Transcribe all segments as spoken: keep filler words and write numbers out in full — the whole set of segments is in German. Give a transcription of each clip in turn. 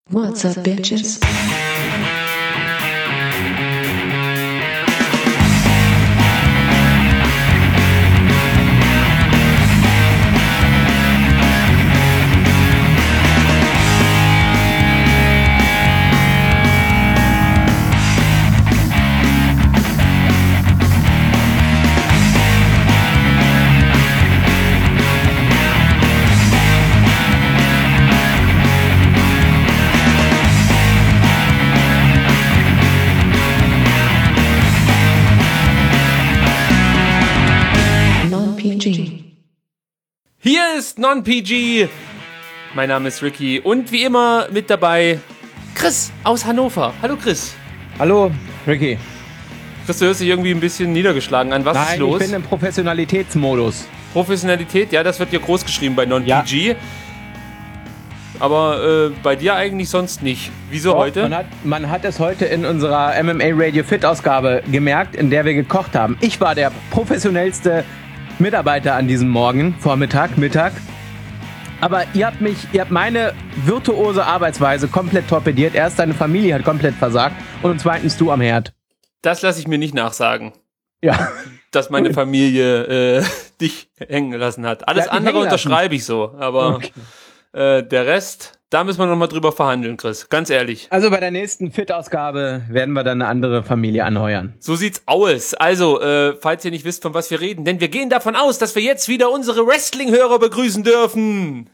What's up, bitches? Hier ist Non-P G. Mein Name ist Ricky und wie immer mit dabei Chris aus Hannover. Hallo Chris. Hallo Ricky. Chris, du hörst dich irgendwie ein bisschen niedergeschlagen an. Was Nein, ist los? Ich bin im Professionalitätsmodus. Professionalität, ja, das wird hier groß geschrieben bei Non-P G. Ja. Aber äh, bei dir eigentlich sonst nicht. Wieso Doch, heute? Man hat, man hat es heute in unserer M M A Radio Fit Ausgabe gemerkt, in der wir gekocht haben. Ich war der professionellste Mitarbeiter an diesem Morgen, Vormittag, Mittag. Aber ihr habt mich, ihr habt meine virtuose Arbeitsweise komplett torpediert. Erst deine Familie hat komplett versagt und zweitens du am Herd. Das lasse ich mir nicht nachsagen. Ja. Dass meine Familie äh, dich hängen gelassen hat. Alles andere unterschreibe ich so, aber okay. äh, der Rest, da müssen wir nochmal drüber verhandeln, Chris. Ganz ehrlich. Also bei der nächsten Fit-Ausgabe werden wir dann eine andere Familie anheuern. So sieht's aus. Also, äh, falls ihr nicht wisst, von was wir reden, denn wir gehen davon aus, dass wir jetzt wieder unsere Wrestling-Hörer begrüßen dürfen.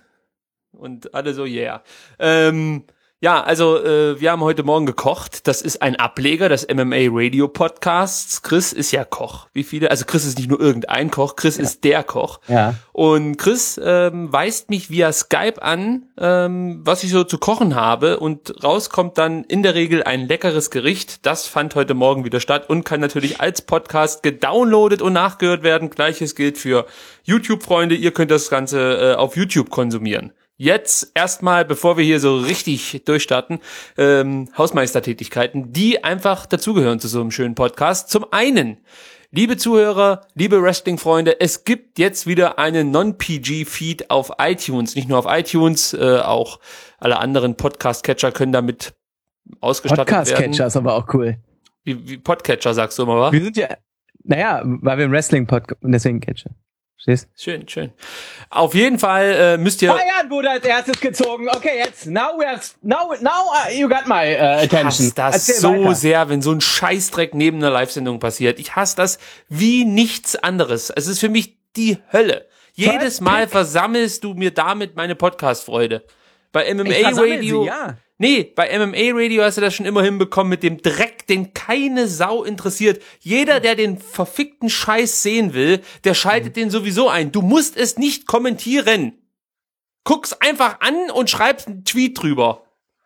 Und alle so, yeah. Ähm, ja, also, äh, wir haben heute Morgen gekocht. Das ist ein Ableger des M M A Radio Podcasts. Chris ist ja Koch. Wie viele? Also Chris ist nicht nur irgendein Koch, Chris ja. ist der Koch. Ja. Und Chris ähm, weist mich via Skype an, ähm, was ich so zu kochen habe. Und rauskommt dann in der Regel ein leckeres Gericht. Das fand heute Morgen wieder statt und kann natürlich als Podcast gedownloadet und nachgehört werden. Gleiches gilt für YouTube-Freunde. Ihr könnt das Ganze äh, auf YouTube konsumieren. Jetzt erstmal, bevor wir hier so richtig durchstarten, ähm, Hausmeistertätigkeiten, die einfach dazugehören zu so einem schönen Podcast. Zum einen, liebe Zuhörer, liebe Wrestling-Freunde, es gibt jetzt wieder einen Non-P G-Feed auf iTunes. Nicht nur auf iTunes, äh, auch alle anderen Podcast-Catcher können damit ausgestattet Podcast werden. Podcast-Catcher ist aber auch cool. Wie, wie Podcatcher sagst du immer, wa? Wir sind ja, naja, weil wir im Wrestling-Podcast, deswegen Catcher. Stehst? Schön, schön. Auf jeden Fall äh, müsst ihr... Bayern wurde als erstes gezogen. Okay, jetzt, now we are, now, now uh, you got my uh, attention. Ich hasse das Erzähl so weiter. Sehr, wenn so ein Scheißdreck neben einer Live-Sendung passiert. Ich hasse das wie nichts anderes. Es ist für mich die Hölle. Jedes Mal versammelst du mir damit meine Podcast-Freude. Bei M M A Radio... Sie, ja. Nee, bei M M A Radio hast du das schon immer hinbekommen mit dem Dreck, den keine Sau interessiert. Jeder, der den verfickten Scheiß sehen will, der schaltet den sowieso ein. Du musst es nicht kommentieren. Guck's einfach an und schreibst einen Tweet drüber.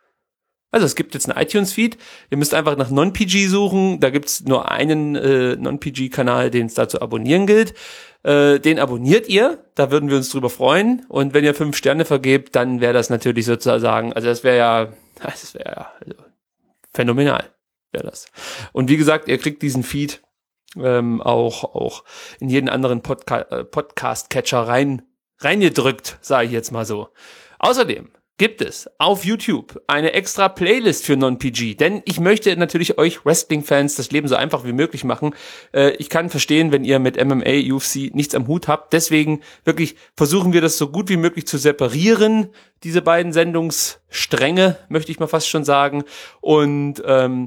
Also es gibt jetzt einen iTunes-Feed. Ihr müsst einfach nach Non-P G suchen. Da gibt's nur einen äh, Non-P G-Kanal, den es da zu abonnieren gilt. Äh, den abonniert ihr, da würden wir uns drüber freuen. Und wenn ihr fünf Sterne vergebt, dann wäre das natürlich sozusagen, also das wäre ja, das wäre ja also phänomenal, wäre das. Und wie gesagt, ihr kriegt diesen Feed ähm, auch auch in jeden anderen Podca- äh, Podcast-Catcher rein reingedrückt, sage ich jetzt mal so. Außerdem gibt es auf YouTube eine extra Playlist für Non-P G, denn ich möchte natürlich euch Wrestling-Fans das Leben so einfach wie möglich machen. Äh, ich kann verstehen, wenn ihr mit M M A, U F C nichts am Hut habt. Deswegen wirklich versuchen wir das so gut wie möglich zu separieren, diese beiden Sendungsstränge, möchte ich mal fast schon sagen. Und ähm,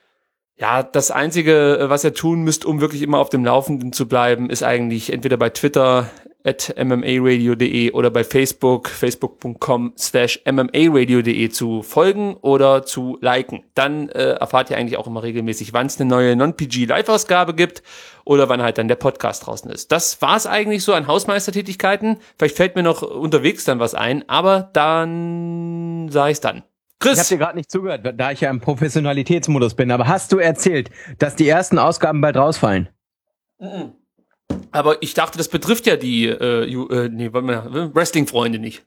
ja, das Einzige, was ihr tun müsst, um wirklich immer auf dem Laufenden zu bleiben, ist eigentlich entweder bei Twitter at m m a radio punkt de oder bei Facebook, facebook punkt com slash m m a radio punkt de zu folgen oder zu liken. Dann äh, erfahrt ihr eigentlich auch immer regelmäßig, wann es eine neue Non-P G Live-Ausgabe gibt oder wann halt dann der Podcast draußen ist. Das war's eigentlich so an Hausmeistertätigkeiten. Vielleicht fällt mir noch unterwegs dann was ein, aber dann sag ich's dann. Chris. Ich habe dir gerade nicht zugehört, da ich ja im Professionalitätsmodus bin. Aber hast du erzählt, dass die ersten Ausgaben bald rausfallen? Mhm. Aber ich dachte, das betrifft ja die äh, äh, nee, Wrestling-Freunde nicht.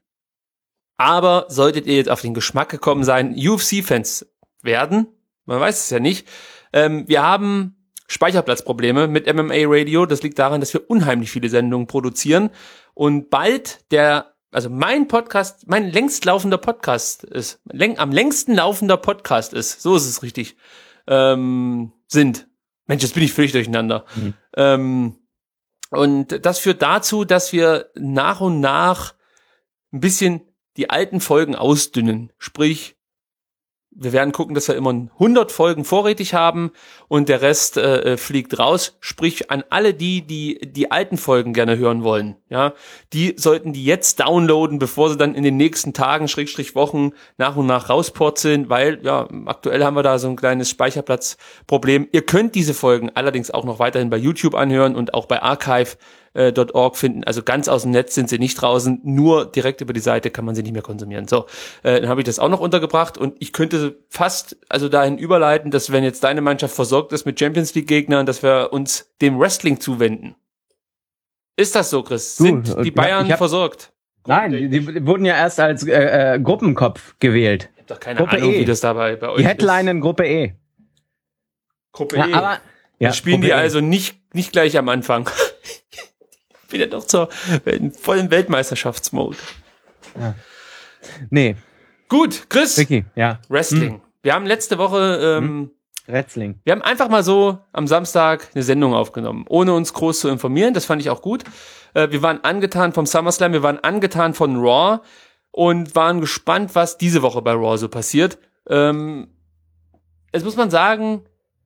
Aber solltet ihr jetzt auf den Geschmack gekommen sein, U F C-Fans werden, man weiß es ja nicht, ähm, wir haben Speicherplatzprobleme mit M M A Radio. Das liegt daran, dass wir unheimlich viele Sendungen produzieren und bald der also mein Podcast, mein längst laufender Podcast ist, läng, am längsten laufender Podcast ist, so ist es richtig, ähm, sind. Mensch, jetzt bin ich völlig durcheinander. Mhm. Ähm, und das führt dazu, dass wir nach und nach ein bisschen die alten Folgen ausdünnen. Sprich, wir werden gucken, dass wir immer hundert Folgen vorrätig haben und der Rest äh, fliegt raus. Sprich, an alle die, die die alten Folgen gerne hören wollen, ja, die sollten die jetzt downloaden, bevor sie dann in den nächsten Tagen, Schrägstrich Wochen nach und nach rauspurzeln, weil ja aktuell haben wir da so ein kleines Speicherplatzproblem. Ihr könnt diese Folgen allerdings auch noch weiterhin bei YouTube anhören und auch bei archive Punkt org finden, also ganz aus dem Netz sind sie nicht draußen, nur direkt über die Seite kann man sie nicht mehr konsumieren. So, äh, dann habe ich das auch noch untergebracht und ich könnte fast also dahin überleiten, dass wenn jetzt deine Mannschaft versorgt ist mit Champions League Gegnern, dass wir uns dem Wrestling zuwenden. Ist das so, Chris? Sind du, die Bayern ja, hab, versorgt? Nein, die, die wurden ja erst als äh, äh, Gruppenkopf gewählt. Ich habe doch keine Gruppe Ahnung, e. wie das dabei bei euch die Headline in Gruppe E. Gruppe ja, E. Aber ja, spielen Gruppe die e. also nicht nicht gleich am Anfang. Wieder doch zur vollen Weltmeisterschaftsmode. Ja. Nee. Gut, Chris. Ricky, ja. Wrestling. Hm. Wir haben letzte Woche ähm, hm. Wrestling. Wir haben einfach mal so am Samstag eine Sendung aufgenommen, ohne uns groß zu informieren. Das fand ich auch gut. Äh, wir waren angetan vom SummerSlam, wir waren angetan von Raw und waren gespannt, was diese Woche bei Raw so passiert. Ähm, jetzt muss man sagen,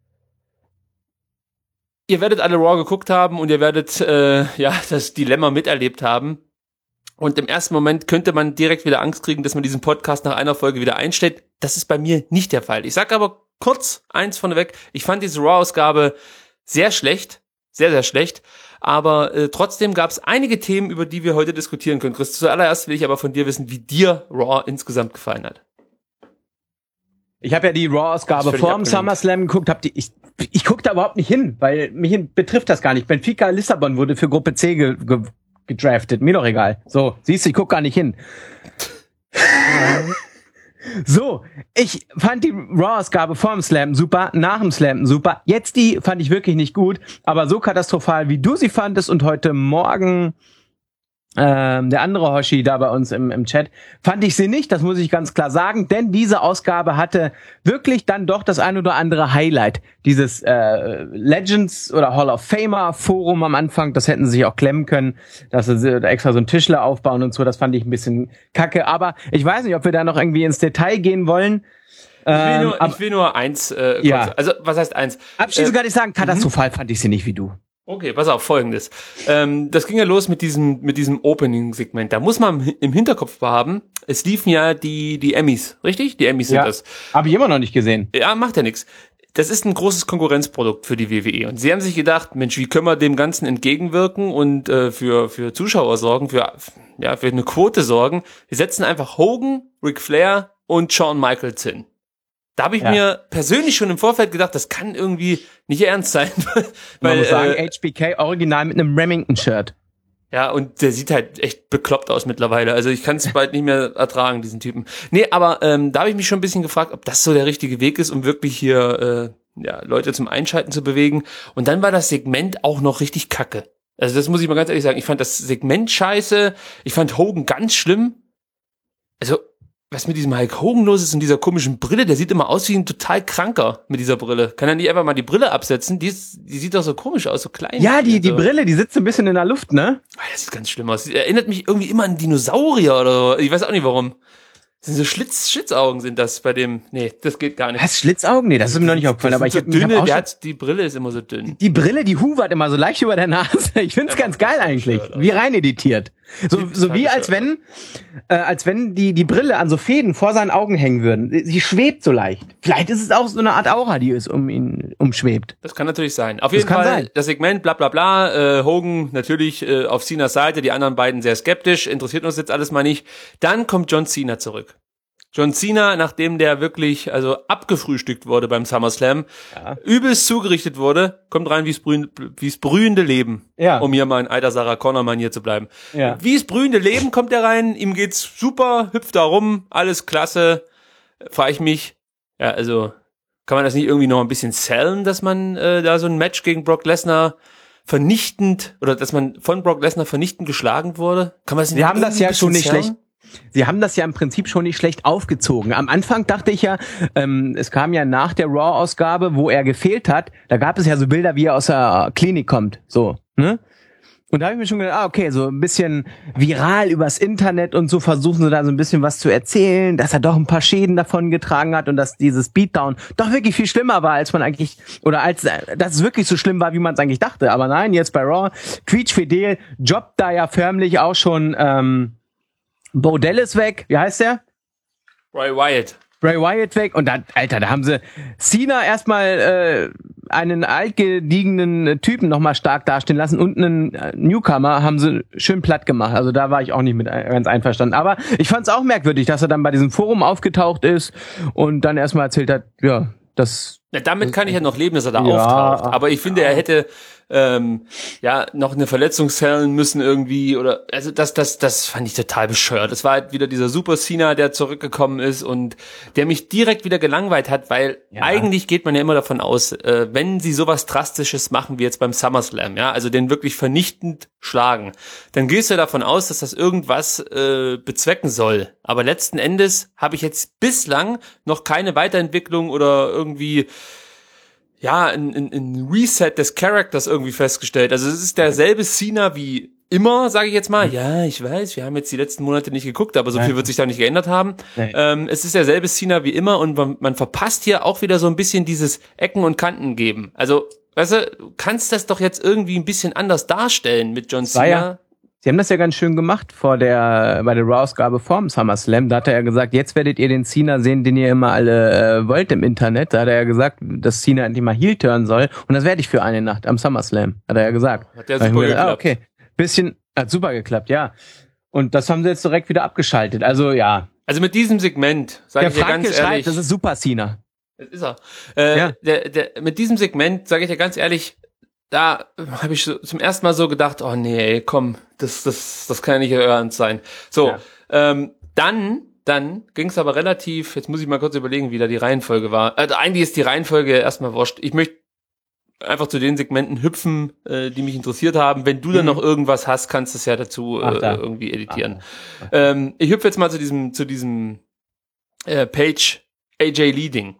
ihr werdet alle Raw geguckt haben und ihr werdet äh, ja das Dilemma miterlebt haben. Und im ersten Moment könnte man direkt wieder Angst kriegen, dass man diesen Podcast nach einer Folge wieder einstellt. Das ist bei mir nicht der Fall. Ich sage aber kurz eins vorneweg. Ich fand diese Raw-Ausgabe sehr schlecht. Sehr, sehr schlecht. Aber äh, trotzdem gab es einige Themen, über die wir heute diskutieren können. Chris, zuallererst will ich aber von dir wissen, wie dir Raw insgesamt gefallen hat. Ich habe ja die Raw-Ausgabe vor dem SummerSlam geguckt, hab die, ich, ich gucke da überhaupt nicht hin, weil mich betrifft das gar nicht. Benfica Lissabon wurde für Gruppe C ge, ge, gedraftet, mir doch egal. So, siehst du, ich guck gar nicht hin. So, ich fand die Raw-Ausgabe vor dem Slam super, nach dem Slam super. Jetzt die fand ich wirklich nicht gut, aber so katastrophal, wie du sie fandest und heute Morgen Ähm, der andere Hoshi da bei uns im, im Chat, fand ich sie nicht, das muss ich ganz klar sagen, denn diese Ausgabe hatte wirklich dann doch das ein oder andere Highlight. Dieses äh, Legends oder Hall of Famer Forum am Anfang, das hätten sie sich auch klemmen können, dass sie extra so einen Tischler aufbauen und so, das fand ich ein bisschen kacke, aber ich weiß nicht, ob wir da noch irgendwie ins Detail gehen wollen. Ich will nur, ähm, ich will nur eins, äh, kurz, ja. also was heißt eins? Abschließend äh, kann ich sagen, katastrophal fand ich sie nicht wie du. Okay, pass auf, Folgendes. Ähm, das ging ja los mit diesem mit diesem Opening-Segment. Da muss man im Hinterkopf haben, es liefen ja die die Emmys, richtig? Die Emmys sind ja, das. Habe ich immer noch nicht gesehen. Ja, macht ja nichts. Das ist ein großes Konkurrenzprodukt für die W W E. Und sie haben sich gedacht, Mensch, wie können wir dem Ganzen entgegenwirken und äh, für für Zuschauer sorgen, für ja für eine Quote sorgen? Wir setzen einfach Hogan, Ric Flair und Shawn Michaels hin. Da habe ich ja. mir persönlich schon im Vorfeld gedacht, das kann irgendwie nicht ernst sein. weil, Man muss sagen, äh, H B K original mit einem Remington-Shirt. Ja, und der sieht halt echt bekloppt aus mittlerweile. Also ich kann es bald nicht mehr ertragen, diesen Typen. Nee, aber ähm, da habe ich mich schon ein bisschen gefragt, ob das so der richtige Weg ist, um wirklich hier äh, ja, Leute zum Einschalten zu bewegen. Und dann war das Segment auch noch richtig kacke. Also das muss ich mal ganz ehrlich sagen. Ich fand das Segment scheiße. Ich fand Hogan ganz schlimm. Also was mit diesem Hulk Hogan los ist und dieser komischen Brille, der sieht immer aus wie ein total Kranker mit dieser Brille. Kann er nicht einfach mal die Brille absetzen? Die, ist, die sieht doch so komisch aus, so klein. Ja, die, die Brille, die sitzt ein bisschen in der Luft, ne? Das sieht ganz schlimm aus. Die erinnert mich irgendwie immer an Dinosaurier oder so. Ich weiß auch nicht warum. Das sind so Schlitz, Schlitzaugen sind das bei dem, nee, das geht gar nicht. Was, Schlitzaugen? Nee, das ist mir noch nicht aufgefallen, aber ich so hab, dünne, ich hab auch der hat, die Brille ist immer so dünn. Die Brille, die huvert immer so leicht über der Nase. Ich find's ja, ganz geil eigentlich. Wie rein editiert. So, so wie als wenn, äh, als wenn die, die Brille an so Fäden vor seinen Augen hängen würden. Sie schwebt so leicht. Vielleicht ist es auch so eine Art Aura, die es um ihn umschwebt. Das kann natürlich sein. Auf jeden Fall, sein. Das Segment, bla, bla, bla, äh, Hogan natürlich, äh, auf Cenas Seite, die anderen beiden sehr skeptisch, interessiert uns jetzt alles mal nicht. Dann kommt John Cena zurück. John Cena, nachdem der wirklich also abgefrühstückt wurde beim SummerSlam, ja. übelst zugerichtet wurde, kommt rein wie's brühende, wie's brühende Leben, ja. um hier mal in alter Sarah Connor-Manier zu bleiben. Ja. Wie's brühende Leben kommt er rein, ihm geht's super, hüpft da rum, alles klasse, frage ich mich, ja, also kann man das nicht irgendwie noch ein bisschen sellen, dass man äh, da so ein Match gegen Brock Lesnar vernichtend, oder dass man von Brock Lesnar vernichtend geschlagen wurde? Kann man das Sie haben das ja schon nicht zerren? schlecht. Sie haben das ja im Prinzip schon nicht schlecht aufgezogen. Am Anfang dachte ich ja, ähm, es kam ja nach der Raw-Ausgabe, wo er gefehlt hat, da gab es ja so Bilder, wie er aus der Klinik kommt, so, ne? Und da habe ich mir schon gedacht, ah, okay, so ein bisschen viral übers Internet und so versuchen sie da so ein bisschen was zu erzählen, dass er doch ein paar Schäden davon getragen hat und dass dieses Beatdown doch wirklich viel schlimmer war, als man eigentlich, oder als, dass es wirklich so schlimm war, wie man es eigentlich dachte. Aber nein, jetzt bei Raw, quietschfidel, jobbt da ja förmlich auch schon, ähm, Bo Dallas weg, wie heißt der? Bray Wyatt. Bray Wyatt weg und dann, Alter, da haben sie Cena erstmal äh, einen altgediegenen Typen nochmal stark dastehen lassen und einen Newcomer haben sie schön platt gemacht. Also da war ich auch nicht mit ganz einverstanden. Aber ich fand es auch merkwürdig, dass er dann bei diesem Forum aufgetaucht ist und dann erstmal erzählt hat, ja, das... Ja, damit kann ich ja noch leben, dass er da Ja, auftaucht. Aber ich finde, er hätte ähm, ja noch eine Verletzung zählen müssen irgendwie oder also das das das fand ich total bescheuert. Das war halt wieder dieser Super Cena, der zurückgekommen ist und der mich direkt wieder gelangweilt hat, weil Ja. eigentlich geht man ja immer davon aus, äh, wenn sie sowas Drastisches machen wie jetzt beim SummerSlam, ja, also den wirklich vernichtend schlagen, dann gehst du davon aus, dass das irgendwas äh, bezwecken soll. Aber letzten Endes habe ich jetzt bislang noch keine Weiterentwicklung oder irgendwie ja, ein, ein, ein Reset des Charakters irgendwie festgestellt. Also es ist derselbe Cena wie immer, sage ich jetzt mal. Ja, ich weiß, wir haben jetzt die letzten Monate nicht geguckt, aber so Nein. viel wird sich da nicht geändert haben. Nein. Ähm, es ist derselbe Cena wie immer und man, man verpasst hier auch wieder so ein bisschen dieses Ecken und Kanten geben. Also, weißt du, du kannst das doch jetzt irgendwie ein bisschen anders darstellen mit John war Cena. ja- Sie haben das ja ganz schön gemacht vor der, bei der Raw-Ausgabe vorm SummerSlam. Da hat er ja gesagt, jetzt werdet ihr den Cena sehen, den ihr immer alle äh, wollt im Internet. Da hat er ja gesagt, dass Cena endlich mal Heel turnen soll. Und das werde ich für eine Nacht am SummerSlam, hat er ja gesagt. Hat ja Da hab ich super mir gedacht, ah, geklappt. okay. Bisschen, hat super geklappt, ja. Und das haben sie jetzt direkt wieder abgeschaltet. Also, ja. Also mit diesem Segment, sage Der ich dir Franke ganz schreibt, ehrlich. das ist super Cena. Das ist er. Äh, Ja. der, der, mit diesem Segment, sage ich dir ganz ehrlich, da habe ich so, zum ersten Mal so gedacht, oh nee, ey, komm, das, das, das kann ja nicht euer Ernst sein. So, Ja. ähm, dann, dann ging es aber relativ, jetzt muss ich mal kurz überlegen, wie da die Reihenfolge war. Also eigentlich ist die Reihenfolge erstmal wurscht. Ich möchte einfach zu den Segmenten hüpfen, äh, die mich interessiert haben. Wenn du dann Mhm. noch irgendwas hast, kannst du es ja dazu Ach, äh, da. irgendwie editieren. Ach, Ähm, ich hüpfe jetzt mal zu diesem, zu diesem äh, Page A J Lee-Ding.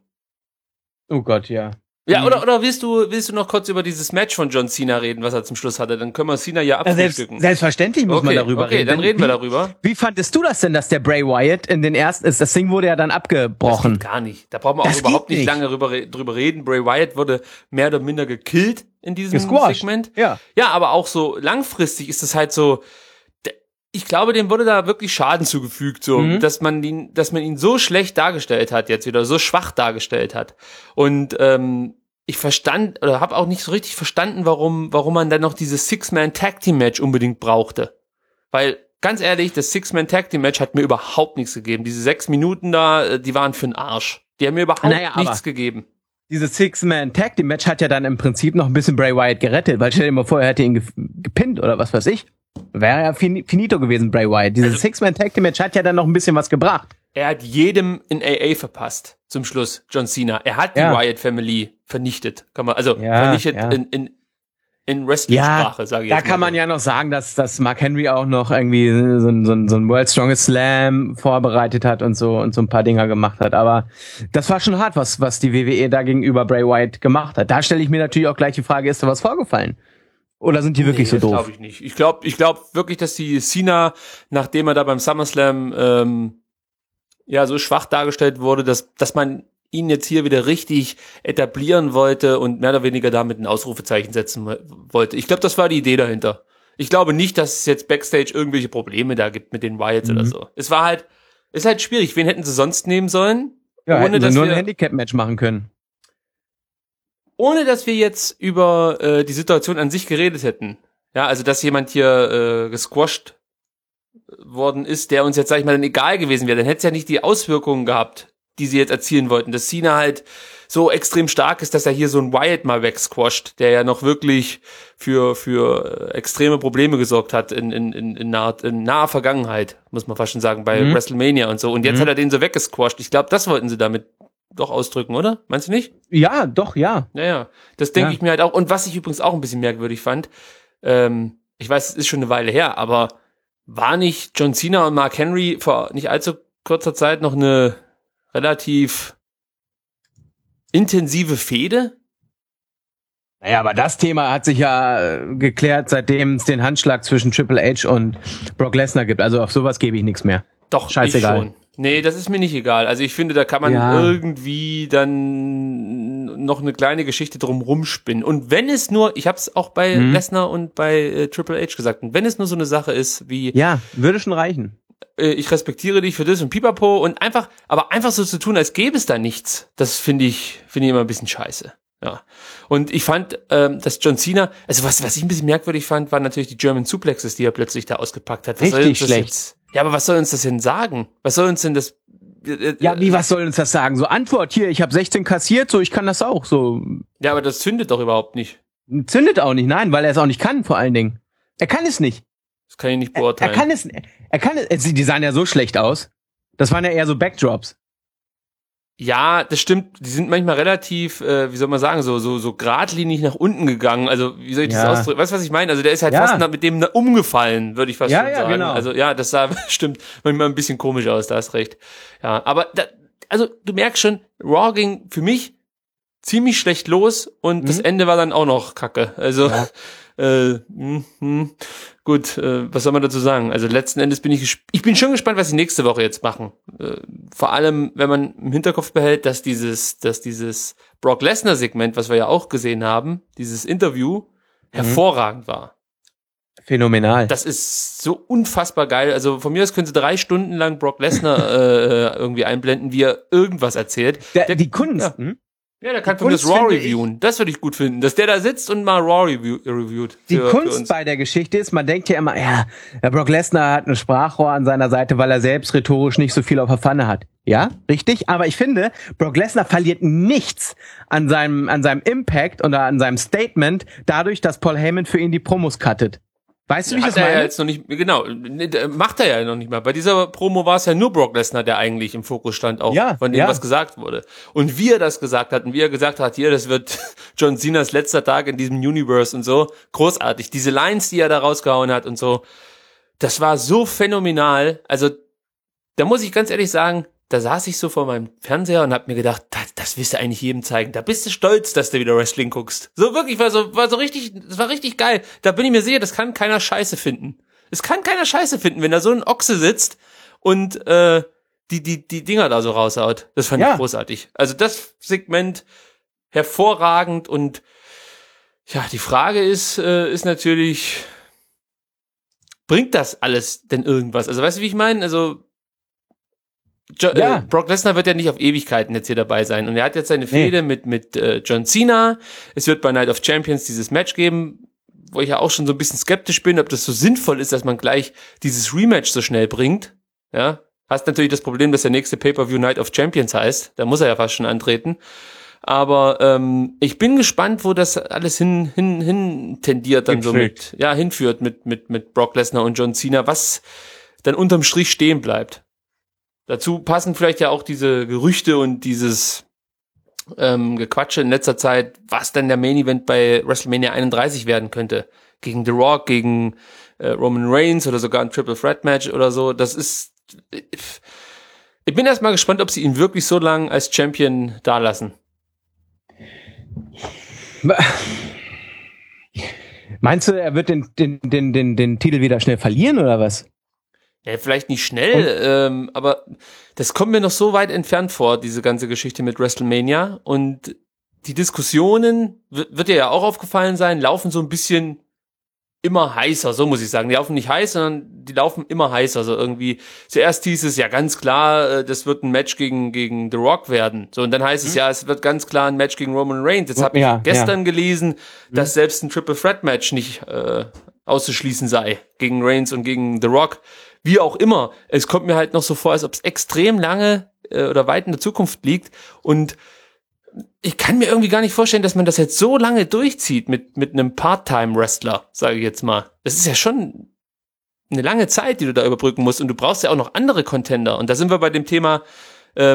Oh Gott, ja. Ja, Mhm. oder, oder willst du, willst du noch kurz über dieses Match von John Cena reden, was er zum Schluss hatte? Dann können wir Cena ja Ja, selbst, abfrühstücken. selbstverständlich muss okay, man darüber okay, reden. dann reden wir Wie- darüber. Wie fandest du das denn, dass der Bray Wyatt in den ersten ist? Das Ding wurde ja dann Das abgebrochen. geht gar nicht. Da brauchen wir auch Das überhaupt geht nicht nicht. lange drüber, drüber reden. Bray Wyatt wurde mehr oder minder gekillt in diesem Gesquashed. Segment. Ja. Ja, aber auch so langfristig ist es halt so, d- ich glaube, dem wurde da wirklich Schaden zugefügt, so, Mhm. dass man ihn, dass man ihn so schlecht dargestellt hat jetzt wieder, so schwach dargestellt hat. Und, ähm, ich verstand, oder habe auch nicht so richtig verstanden, warum, warum man dann noch dieses Six-Man-Tag-Team-Match unbedingt brauchte. Weil, ganz ehrlich, das Six-Man-Tag-Team-Match hat mir überhaupt nichts gegeben. Diese sechs Minuten da, äh, die waren für den Arsch. Die haben mir überhaupt Naja, aber- nichts gegeben. Dieses Six-Man-Tag-Team-Match hat ja dann im Prinzip noch ein bisschen Bray Wyatt gerettet, weil stell dir mal vor, er hätte ihn ge gepinnt oder was weiß ich. Wäre ja fin finito gewesen, Bray Wyatt. Dieses Also- Six-Man-Tag-Team-Match hat ja dann noch ein bisschen was gebracht. Er hat jedem in A A verpasst, zum Schluss, John Cena. Er hat Ja. die Wyatt Family vernichtet. Kann man, also Ja, vernichtet ja. in, in, in Wrestling-Sprache, sage ich da jetzt kann mal man so. ja noch sagen, dass, dass Mark Henry auch noch irgendwie so, ein- so, ein- so ein World Strongest Slam vorbereitet hat und so und so ein paar Dinger gemacht hat. Aber das war schon hart, was, was die W W E da gegenüber Bray Wyatt gemacht hat. Da stelle ich mir natürlich auch gleich die Frage, ist da was vorgefallen? Oder sind die wirklich Nee, so das doof? glaube ich nicht. Ich glaube ich glaub wirklich, dass die Cena, nachdem er da beim SummerSlam ähm, ja so schwach dargestellt wurde, dass, dass man ihn jetzt hier wieder richtig etablieren wollte und mehr oder weniger damit ein Ausrufezeichen setzen wo- wollte. Ich glaube, das war die Idee dahinter. Ich glaube nicht, dass es jetzt Backstage irgendwelche Probleme da gibt mit den Wyatts Mhm. oder so. Es war halt, ist halt schwierig. Wen hätten sie sonst nehmen sollen? Ja, ohne, hätten sie dass nur wir, ein Handicap-Match machen können. ohne dass wir jetzt über äh, die Situation an sich geredet hätten. Ja, also dass jemand hier äh, gesquasht worden ist, der uns jetzt, sag ich mal, dann egal gewesen wäre, dann hätte es ja nicht die Auswirkungen gehabt, die sie jetzt erzielen wollten. Dass Cena halt so extrem stark ist, dass er hier so ein Wyatt mal wegsquasht, der ja noch wirklich für für äh, extreme Probleme gesorgt hat in in in, in, naher, in naher Vergangenheit, muss man fast schon sagen, bei Mhm. WrestleMania und so. Und jetzt Mhm. hat er den so weggesquasht. Ich glaube, das wollten sie damit doch ausdrücken, oder? Meinst du nicht? Ja, doch, ja. Naja, das denke Ja. ich mir halt auch. Und was ich übrigens auch ein bisschen merkwürdig fand, ähm, ich weiß, es ist schon eine Weile her, aber war nicht John Cena und Mark Henry vor nicht allzu kurzer Zeit noch eine relativ intensive Fehde? Naja, aber das Thema hat sich ja äh, geklärt, seitdem es den Handschlag zwischen Triple H und Brock Lesnar gibt. Also auf sowas gebe ich nichts mehr. Doch, Scheißegal. ich schon. Nee, das ist mir nicht egal. Also ich finde, da kann man Ja. irgendwie dann noch eine kleine Geschichte drum rumspinnen. Und wenn es nur, ich habe es auch bei Mhm. Lesnar und bei äh, Triple H gesagt, und wenn es nur so eine Sache ist wie, Ja, würde schon reichen. äh, ich respektiere dich für das und Pipapo und einfach, aber einfach so zu tun, als gäbe es da nichts, das finde ich, finde ich immer ein bisschen scheiße. Ja. Und ich fand, ähm, dass John Cena, also was, was ich ein bisschen merkwürdig fand, waren natürlich die German Suplexes, die er plötzlich da ausgepackt hat. Was soll Richtig uns das schlecht. Jetzt, ja, aber was soll uns das denn sagen? Was soll uns denn das? Äh, Ja, wie, was soll uns das sagen? So, Antwort hier, ich habe sechzehn kassiert, so, ich kann das auch. So, Ja, aber das zündet doch überhaupt nicht. zündet auch nicht, nein, weil er es auch nicht kann, vor allen Dingen. Er kann es nicht. Das kann ich nicht Er, beurteilen. er kann es, er kann es, die sahen ja so schlecht aus. Das waren ja eher so Backdrops. Ja, das stimmt. Die sind manchmal relativ, äh, wie soll man sagen, so so so geradlinig nach unten gegangen. Also wie soll ich das Ja. ausdrücken? Weißt du, was ich meine? Also der ist halt Ja. fast na- mit dem na- umgefallen, würde ich fast Ja, schon ja, sagen. genau. Also ja, das sah stimmt manchmal ein bisschen komisch aus. Da hast recht. Ja, aber da, also du merkst schon, Raw ging für mich ziemlich schlecht los und Mhm. das Ende war dann auch noch kacke. Also Ja. äh, mh, mh. gut, äh, was soll man dazu sagen? Also letzten Endes bin ich gesp- ich bin schon gespannt, was sie nächste Woche jetzt machen. Äh, vor allem, wenn man im Hinterkopf behält, dass dieses, dass dieses Brock Lesnar Segment, was wir ja auch gesehen haben, dieses Interview hervorragend war. Phänomenal. Das ist so unfassbar geil. Also von mir aus können sie drei Stunden lang Brock Lesnar äh, irgendwie einblenden, wie er irgendwas erzählt. Der, Der- die Kunst, Ja. hm? Ja, der kann Die von mir das Kunst Raw finde ich- reviewen. Das würde ich gut finden, dass der da sitzt und mal Raw review, reviewt. Die für- für Kunst uns. bei der Geschichte ist, man denkt ja immer, ja, der Brock Lesnar hat ein Sprachrohr an seiner Seite, weil er selbst rhetorisch nicht so viel auf der Pfanne hat. Ja, richtig. Aber ich finde, Brock Lesnar verliert nichts an seinem, an seinem Impact oder an seinem Statement dadurch, dass Paul Heyman für ihn die Promos cuttet. Weißt du, wie ich Hat das er ja meine? jetzt noch nicht, genau, nee, der macht er ja noch nicht mal. Bei dieser Promo war es ja nur Brock Lesnar, der eigentlich im Fokus stand, auch Ja, von dem, ja. was gesagt wurde. Und wie er das gesagt hat und wie er gesagt hat, hier, das wird John Cenas letzter Tag in diesem Universe und so, großartig. Diese Lines, die er da rausgehauen hat und so, das war so phänomenal. Also, da muss ich ganz ehrlich sagen, da saß ich so vor meinem Fernseher und hab mir gedacht, das, das willst du eigentlich jedem zeigen. Da bist du stolz, dass du wieder Wrestling guckst. So wirklich, war so, war so richtig, das war richtig geil. Da bin ich mir sicher, das kann keiner Scheiße finden. Es kann keiner Scheiße finden, wenn da so ein Ochse sitzt und äh, die, die, die Dinger da so raushaut. Das fand Ja. ich großartig. Also das Segment hervorragend und ja, die Frage ist, äh, ist natürlich, bringt das alles denn irgendwas? Also weißt du, wie ich meine? Also Jo- Ja. äh, Brock Lesnar wird ja nicht auf Ewigkeiten jetzt hier dabei sein. Und er hat jetzt seine Fehde mit, mit äh, John Cena. Es wird bei Night of Champions dieses Match geben, wo ich ja auch schon so ein bisschen skeptisch bin, ob das so sinnvoll ist, dass man gleich dieses Rematch so schnell bringt. Ja, hast natürlich das Problem, dass der nächste Pay-Per-View Night of Champions heißt. Da muss er ja fast schon antreten. Aber ähm, ich bin gespannt, wo das alles hin, hin, hin tendiert dann so Hinführt. mit, ja, hinführt mit, mit, mit Brock Lesnar und John Cena, was dann unterm Strich stehen bleibt. Dazu passen vielleicht ja auch diese Gerüchte und dieses ähm, Gequatsche in letzter Zeit, was dann der Main Event bei WrestleMania einunddreißig werden könnte. Gegen The Rock, gegen äh, Roman Reigns oder sogar ein Triple Threat Match oder so. Das ist, ich bin erstmal gespannt, ob sie ihn wirklich so lange als Champion dalassen. Meinst du, er wird den, den, den, den, den Titel wieder schnell verlieren oder was? Ja, vielleicht nicht schnell, ähm, aber das kommt mir noch so weit entfernt vor, diese ganze Geschichte mit WrestleMania. Und die Diskussionen, wird, wird dir ja auch aufgefallen sein, laufen so ein bisschen immer heißer, so muss ich sagen. Die laufen nicht heiß, sondern die laufen immer heißer. So irgendwie, zuerst hieß es ja ganz klar, äh, das wird ein Match gegen gegen The Rock werden. So, und dann heißt es ja, es wird ganz klar ein Match gegen Roman Reigns. Jetzt habe ich Ja, gestern gelesen, dass selbst ein Triple Threat Match nicht äh, auszuschließen sei gegen Reigns und gegen The Rock. Wie auch immer. Es kommt mir halt noch so vor, als ob es extrem lange äh, oder weit in der Zukunft liegt. Und ich kann mir irgendwie gar nicht vorstellen, dass man das jetzt so lange durchzieht mit mit einem Part-Time-Wrestler, sage ich jetzt mal. Das ist ja schon eine lange Zeit, die du da überbrücken musst. Und du brauchst ja auch noch andere Contender. Und da sind wir bei dem Thema, ähm,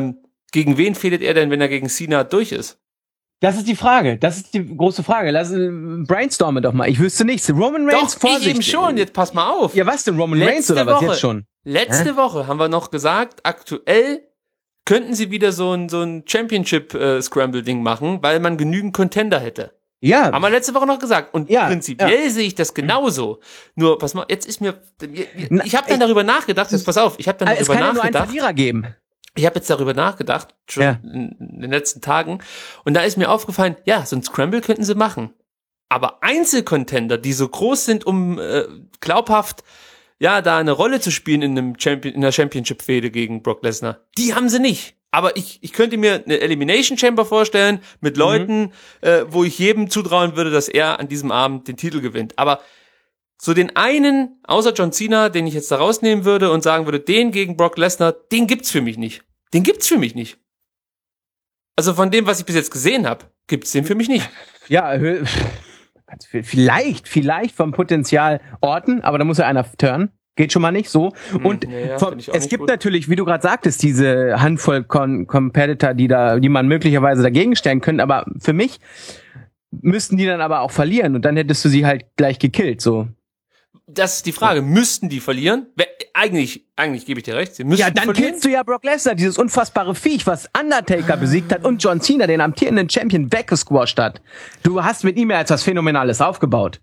Gegen wen fehlt er denn, wenn er gegen Cena durch ist? Das ist die Frage. Das ist die große Frage. Lass brainstormen doch mal. Ich wüsste nichts. Roman Reigns, Doch, Vorsicht. ich eben schon. Jetzt pass mal auf. Ja, was denn? Roman Letzte Reigns oder was Woche, jetzt schon? Letzte Hä? Woche haben wir noch gesagt, aktuell könnten sie wieder so ein, so ein Championship-Scramble-Ding machen, weil man genügend Contender hätte. Ja. Haben wir letzte Woche noch gesagt. Und ja, prinzipiell ja. sehe ich das genauso. Nur, pass mal, jetzt ist mir, ich habe dann darüber nachgedacht, jetzt pass auf, ich habe dann es darüber kann ja nachgedacht. nur einen Verlierer geben. Ich habe jetzt darüber nachgedacht, schon ja. in, in den letzten Tagen. Und da ist mir aufgefallen, ja, so ein Scramble könnten sie machen. Aber Einzelcontender, die so groß sind, um äh, glaubhaft, ja, da eine Rolle zu spielen in einem Champion, in der Championship-Fehde gegen Brock Lesnar, die haben sie nicht. Aber ich, ich könnte mir eine Elimination Chamber vorstellen mit Leuten, mhm. äh, wo ich jedem zutrauen würde, dass er an diesem Abend den Titel gewinnt. Aber so den einen, außer John Cena, den ich jetzt da rausnehmen würde und sagen würde, den gegen Brock Lesnar, den gibt's für mich nicht. Den gibt's für mich nicht. Also von dem, was ich bis jetzt gesehen habe, gibt's den für mich nicht. Ja, vielleicht, vielleicht vom Potenzial Orton, aber da muss ja einer turnen. Geht schon mal nicht so. Und hm, ja, vom, es gibt gut. natürlich, wie du gerade sagtest, diese Handvoll Con- Competitor, die da, die man möglicherweise dagegen stellen können. Aber für mich müssten die dann aber auch verlieren und dann hättest du sie halt gleich gekillt. So. Das ist die Frage. Müssten die verlieren? Eigentlich, eigentlich gebe ich dir recht. Sie müssten ja, dann verlieren. killst du ja Brock Lesnar, dieses unfassbare Viech, was Undertaker besiegt hat und John Cena, den amtierenden Champion, weggesquasht hat. Du hast mit ihm ja etwas Phänomenales aufgebaut.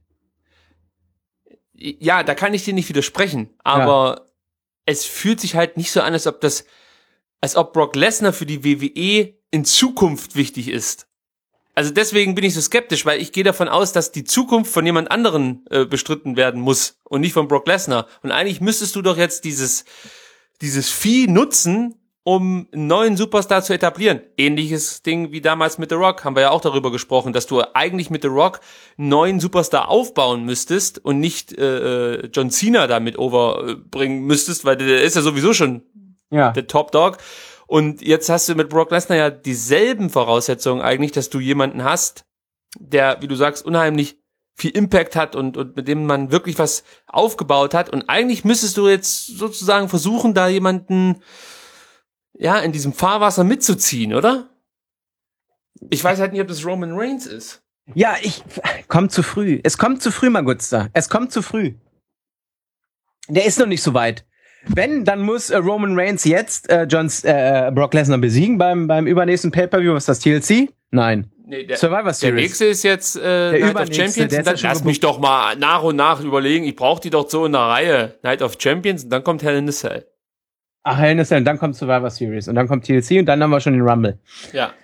Ja, da kann ich dir nicht widersprechen, aber ja. Es fühlt sich halt nicht so an, als ob das, als ob Brock Lesnar für die W W E in Zukunft wichtig ist. Also deswegen bin ich so skeptisch, weil ich gehe davon aus, dass die Zukunft von jemand anderen äh, bestritten werden muss und nicht von Brock Lesnar. Und eigentlich müsstest du doch jetzt dieses, dieses Vieh nutzen, um einen neuen Superstar zu etablieren. Ähnliches Ding wie damals mit The Rock, haben wir ja auch darüber gesprochen, dass du eigentlich mit The Rock einen neuen Superstar aufbauen müsstest und nicht äh, John Cena damit overbringen müsstest, weil der ist ja sowieso schon ja. der Top Dog. Und jetzt hast du mit Brock Lesnar ja dieselben Voraussetzungen eigentlich, dass du jemanden hast, der, wie du sagst, unheimlich viel Impact hat und, und mit dem man wirklich was aufgebaut hat. Und eigentlich müsstest du jetzt sozusagen versuchen, da jemanden ja, in diesem Fahrwasser mitzuziehen, oder? Ich weiß halt nicht, ob das Roman Reigns ist. Ja, ich, kommt zu früh. Es kommt zu früh, Magutster. Es kommt zu früh. Der ist noch nicht so weit. Wenn, dann muss äh, Roman Reigns jetzt äh, Johns, äh, Brock Lesnar besiegen beim, beim übernächsten Pay-Per-View. Was ist das, T L C? Nein. Nee, der, Survivor Series. Der nächste ist jetzt äh, Night of Champions. Und dann lass mich doch mal nach und nach überlegen. Ich brauche die doch so in der Reihe. Night of Champions und dann kommt Hell in a Cell. Ach, Hell in a Cell, und dann kommt Survivor Series und dann kommt T L C und dann haben wir schon den Rumble. Ja.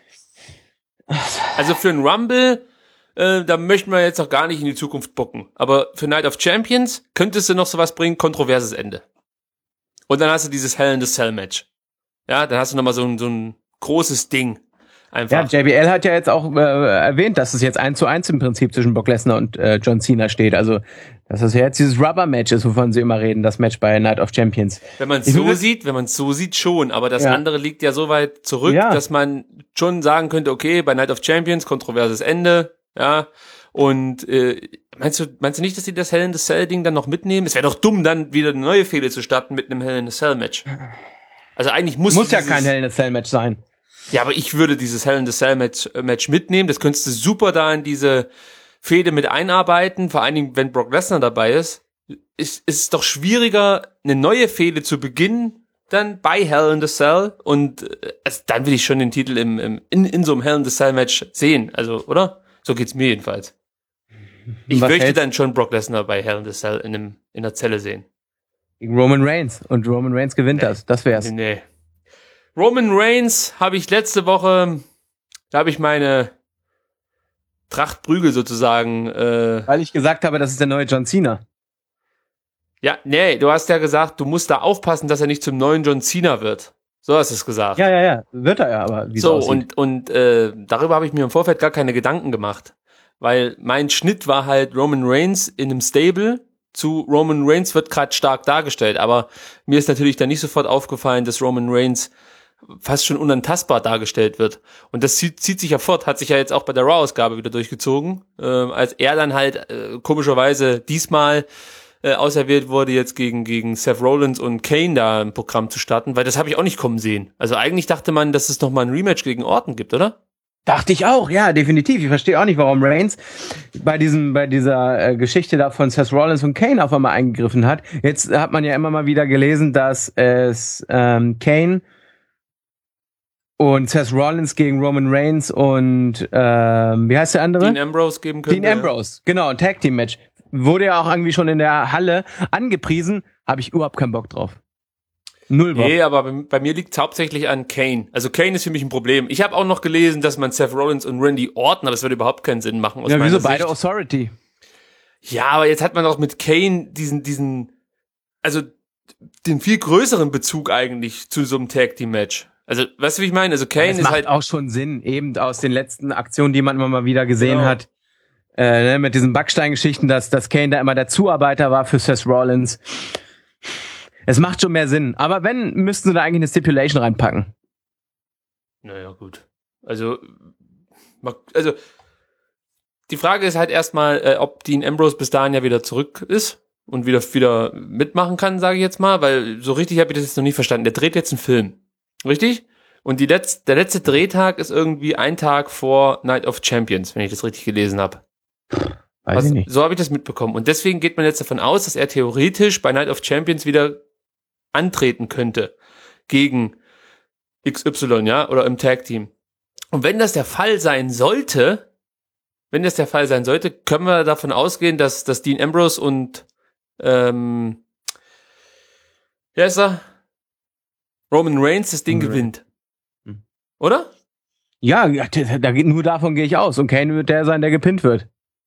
Also für einen Rumble, äh, da möchten wir jetzt noch gar nicht in die Zukunft bucken. Aber für Night of Champions könntest du noch sowas bringen, kontroverses Ende. Und dann hast du dieses Hell in a Cell Match. Ja, dann hast du nochmal so ein, so ein großes Ding. Einfach. Ja, J B L hat ja jetzt auch äh, erwähnt, dass es jetzt eins zu eins im Prinzip zwischen Brock Lesnar und äh, John Cena steht. Also, dass das ja jetzt dieses Rubber-Match ist, wovon sie immer reden, das Match bei Night of Champions. Wenn man es so sieht, wenn man es so sieht, schon. Aber das ja. andere liegt ja so weit zurück, ja. dass man schon sagen könnte, okay, bei Night of Champions, kontroverses Ende, ja. Und äh, meinst du, meinst du nicht, dass sie das Hell in a Cell Ding dann noch mitnehmen? Es wäre doch dumm, dann wieder eine neue Fehde zu starten mit einem Hell in a Cell Match. Also eigentlich muss muss ja kein Hell in a Cell Match sein. Ja, aber ich würde dieses Hell in a Cell Match, Match mitnehmen. Das könntest du super da in diese Fehde mit einarbeiten. Vor allen Dingen, wenn Brock Lesnar dabei ist. Ist, ist es doch schwieriger, eine neue Fehde zu beginnen, dann bei Hell in a Cell. Und also dann will ich schon den Titel im, im in, in so einem Hell in a Cell Match sehen. Also, oder? So geht's mir jedenfalls. Ich Was möchte hältst? dann schon Brock Lesnar bei Hell in a Cell in, einem, in einer Zelle sehen. Gegen Roman Reigns. Und Roman Reigns gewinnt das. Das wär's. Nee. Roman Reigns habe ich letzte Woche, da habe ich meine Trachtprügel sozusagen. Äh, Weil ich gesagt habe, das ist der neue John Cena. ja, nee, du hast ja gesagt, du musst da aufpassen, dass er nicht zum neuen John Cena wird. So hast du es gesagt. Ja, ja, ja. Wird er ja, aber wie So, es aussieht. und, und äh, darüber habe ich mir im Vorfeld gar keine Gedanken gemacht. Weil mein Schnitt war halt Roman Reigns in einem Stable zu Roman Reigns wird gerade stark dargestellt. Aber mir ist natürlich dann nicht sofort aufgefallen, dass Roman Reigns fast schon unantastbar dargestellt wird. Und das zieht, zieht sich ja fort, hat sich ja jetzt auch bei der Raw-Ausgabe wieder durchgezogen, äh, als er dann halt äh, komischerweise diesmal äh, auserwählt wurde, jetzt gegen gegen Seth Rollins und Kane da ein Programm zu starten, weil das habe ich auch nicht kommen sehen. Also eigentlich dachte man, dass es noch mal ein Rematch gegen Orton gibt, oder? Dachte ich auch, ja, definitiv. Ich verstehe auch nicht, warum Reigns bei diesem, bei dieser äh, Geschichte da von Seth Rollins und Kane auf einmal eingegriffen hat. Jetzt hat man ja immer mal wieder gelesen, dass es ähm, Kane und Seth Rollins gegen Roman Reigns und ähm, wie heißt der andere? Dean Ambrose geben könnte. Dean Ambrose, genau, ein Tag-Team-Match. Wurde ja auch irgendwie schon in der Halle angepriesen. Habe ich überhaupt keinen Bock drauf. Null Bock. Nee, aber bei, bei mir liegt es hauptsächlich an Kane. Also Kane ist für mich ein Problem. Ich habe auch noch gelesen, dass man Seth Rollins und Randy Orton, aber das würde überhaupt keinen Sinn machen. Aus Ja, wieso meiner beide Sicht. Authority? Ja, aber jetzt hat man auch mit Kane diesen, diesen, also den viel größeren Bezug eigentlich zu so einem Tag-Team-Match. Also, weißt du, wie ich meine? Also Kane Das ist macht halt auch schon Sinn, eben aus den letzten Aktionen, die man immer mal wieder gesehen Genau. hat. Äh, ne, mit diesen Backsteingeschichten, dass, dass Kane da immer der Zuarbeiter war für Seth Rollins. Es macht schon mehr Sinn. Aber wenn, müssten sie da eigentlich eine Stipulation reinpacken. Naja, gut. Also, ma- also die Frage ist halt erstmal, äh, ob Dean Ambrose bis dahin ja wieder zurück ist und wieder wieder mitmachen kann, sage ich jetzt mal, weil so richtig habe ich das jetzt noch nie verstanden. Der dreht jetzt einen Film, richtig? Und die letz- der letzte Drehtag ist irgendwie ein Tag vor Night of Champions, wenn ich das richtig gelesen habe. Weiß Was, ich nicht. so habe ich das mitbekommen. Und deswegen geht man jetzt davon aus, dass er theoretisch bei Night of Champions wieder antreten könnte gegen X Y, ja, oder im Tag-Team. Und wenn das der Fall sein sollte, wenn das der Fall sein sollte, können wir davon ausgehen, dass, dass Dean Ambrose und ähm, wer ist er? Roman Reigns das Ding Roman gewinnt. Hm. Oder? Ja, ja, da, da, geht- nur davon gehe ich aus. Und Kane wird der sein, der gepinnt wird.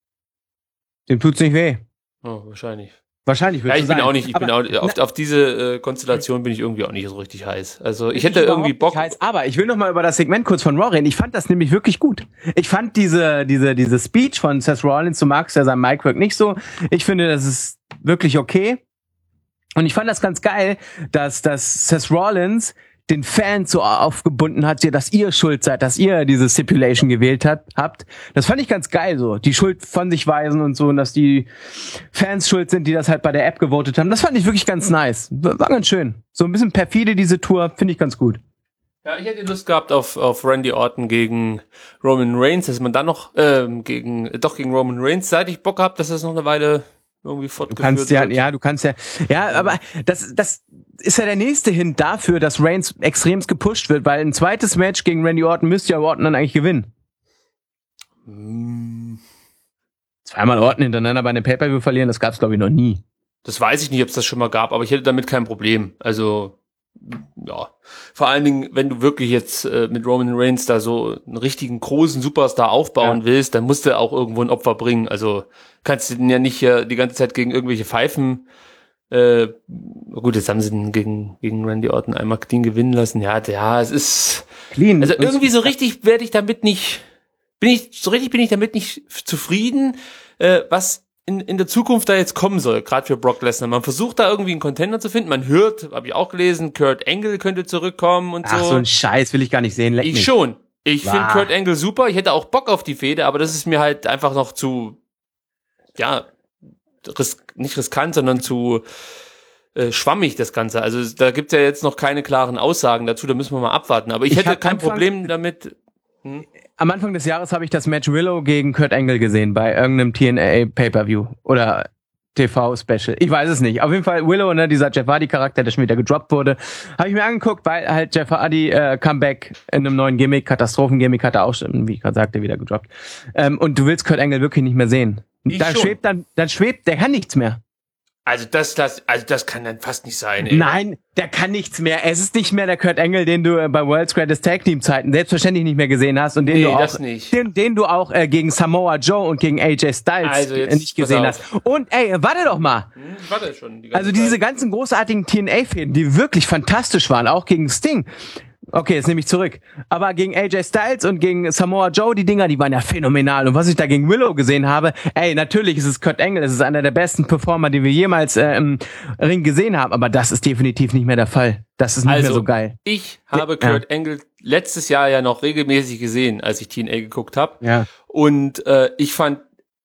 Dem tut's nicht weh. Oh, wahrscheinlich. Wahrscheinlich wird Ja, es ich so bin sein. auch nicht, ich Aber- bin auch, auf, auf diese äh, Konstellation bin ich irgendwie auch nicht so richtig heiß. Also ich Ich hätte überhaupt irgendwie Bock. nicht heiß, aber ich will noch mal über das Segment kurz von Raw reden. Ich fand das nämlich wirklich gut. Ich fand diese diese diese Speech von Seth Rollins, du magst ja sein Micwork nicht so. Ich finde, das ist wirklich okay. Und ich fand das ganz geil, dass dass Seth Rollins den Fans so aufgebunden hat, dass ihr schuld seid, dass ihr diese Stipulation gewählt hat, habt. Das fand ich ganz geil so. Die Schuld von sich weisen und so, und dass die Fans schuld sind, die das halt bei der App gewotet haben. Das fand ich wirklich ganz nice. War ganz schön. So ein bisschen perfide diese Tour, finde ich ganz gut. Ja, ich hätte Lust gehabt auf, auf Randy Orton gegen Roman Reigns, dass man dann noch, ähm, gegen, doch gegen Roman Reigns, seit ich Bock hab, dass das noch eine Weile irgendwie Du fortgeführt kannst ja, wird. ja, du kannst ja, ja, aber das, das ist ja der nächste Hint dafür, dass Reigns extremst gepusht wird, weil ein zweites Match gegen Randy Orton müsste ja Orton dann eigentlich gewinnen. Hm, Zweimal Orton hintereinander bei einem Pay-Per-View verlieren, das gab's glaube ich noch nie. Das weiß ich nicht, ob es das schon mal gab, aber ich hätte damit kein Problem. Also, ja. Vor allen Dingen, wenn du wirklich jetzt äh, mit Roman Reigns da so einen richtigen großen Superstar aufbauen Ja. willst, dann musst du auch irgendwo ein Opfer bringen. Also kannst du den ja nicht hier die ganze Zeit gegen irgendwelche Pfeifen. Äh, gut, jetzt haben sie den gegen, gegen Randy Orton einmal clean gewinnen lassen. Ja, ja, es ist. Clean. Also irgendwie so richtig werde ich damit nicht. Bin ich, so richtig bin ich damit nicht zufrieden, äh, was in, in der Zukunft da jetzt kommen soll, gerade für Brock Lesnar. Man versucht da irgendwie einen Contender zu finden. Man hört, habe ich auch gelesen, Kurt Angle könnte zurückkommen und so. Ach, so ein Scheiß will ich gar nicht sehen. Leck Ich mich. schon. Ich Bah. finde Kurt Angle super. Ich hätte auch Bock auf die Fehde, aber das ist mir halt einfach noch zu, ja, ris- nicht riskant, sondern zu äh, schwammig, das Ganze. Also da gibt's ja jetzt noch keine klaren Aussagen dazu, da müssen wir mal abwarten. Aber ich, Ich hätte hab kein Anfang- Problem damit. Am Anfang des Jahres habe ich das Match Willow gegen Kurt Angle gesehen bei irgendeinem T N A Pay-Per-View oder T V-Special. Ich weiß es nicht. Auf jeden Fall Willow, ne, dieser Jeff Hardy-Charakter, der schon wieder gedroppt wurde, habe ich mir angeguckt, weil halt Jeff Hardy äh, Comeback in einem neuen Gimmick, Katastrophen-Gimmick, hat er auch schon, wie ich gerade sagte, wieder gedroppt. Ähm, und du willst Kurt Angle wirklich nicht mehr sehen. Ich Da schon. schwebt dann, dann schwebt, der kann nichts mehr. Also das, das, also das kann dann fast nicht sein, ey. Nein, der kann nichts mehr. Es ist nicht mehr der Kurt Angle, den du äh, bei World's Greatest Tag Team Zeiten selbstverständlich nicht mehr gesehen hast und den Nee, du auch, das nicht. Den, den du auch äh, gegen Samoa Joe und gegen A J Styles Also jetzt äh, nicht gesehen pass hast. Und ey, warte doch mal. Hm, warte schon. Die ganze Also diese Zeit. ganzen großartigen T N A-Fäden, die wirklich fantastisch waren, auch gegen Sting. Okay, jetzt nehme ich zurück. Aber gegen A J Styles und gegen Samoa Joe, die Dinger, die waren ja phänomenal. Und was ich da gegen Willow gesehen habe, ey, natürlich ist es Kurt Angle, es ist einer der besten Performer, die wir jemals äh, im Ring gesehen haben. Aber das ist definitiv nicht mehr der Fall. Das ist nicht Also, mehr so geil. Ich habe Ja. Kurt Angle letztes Jahr ja noch regelmäßig gesehen, als ich T N A geguckt habe. Ja. Und äh, ich fand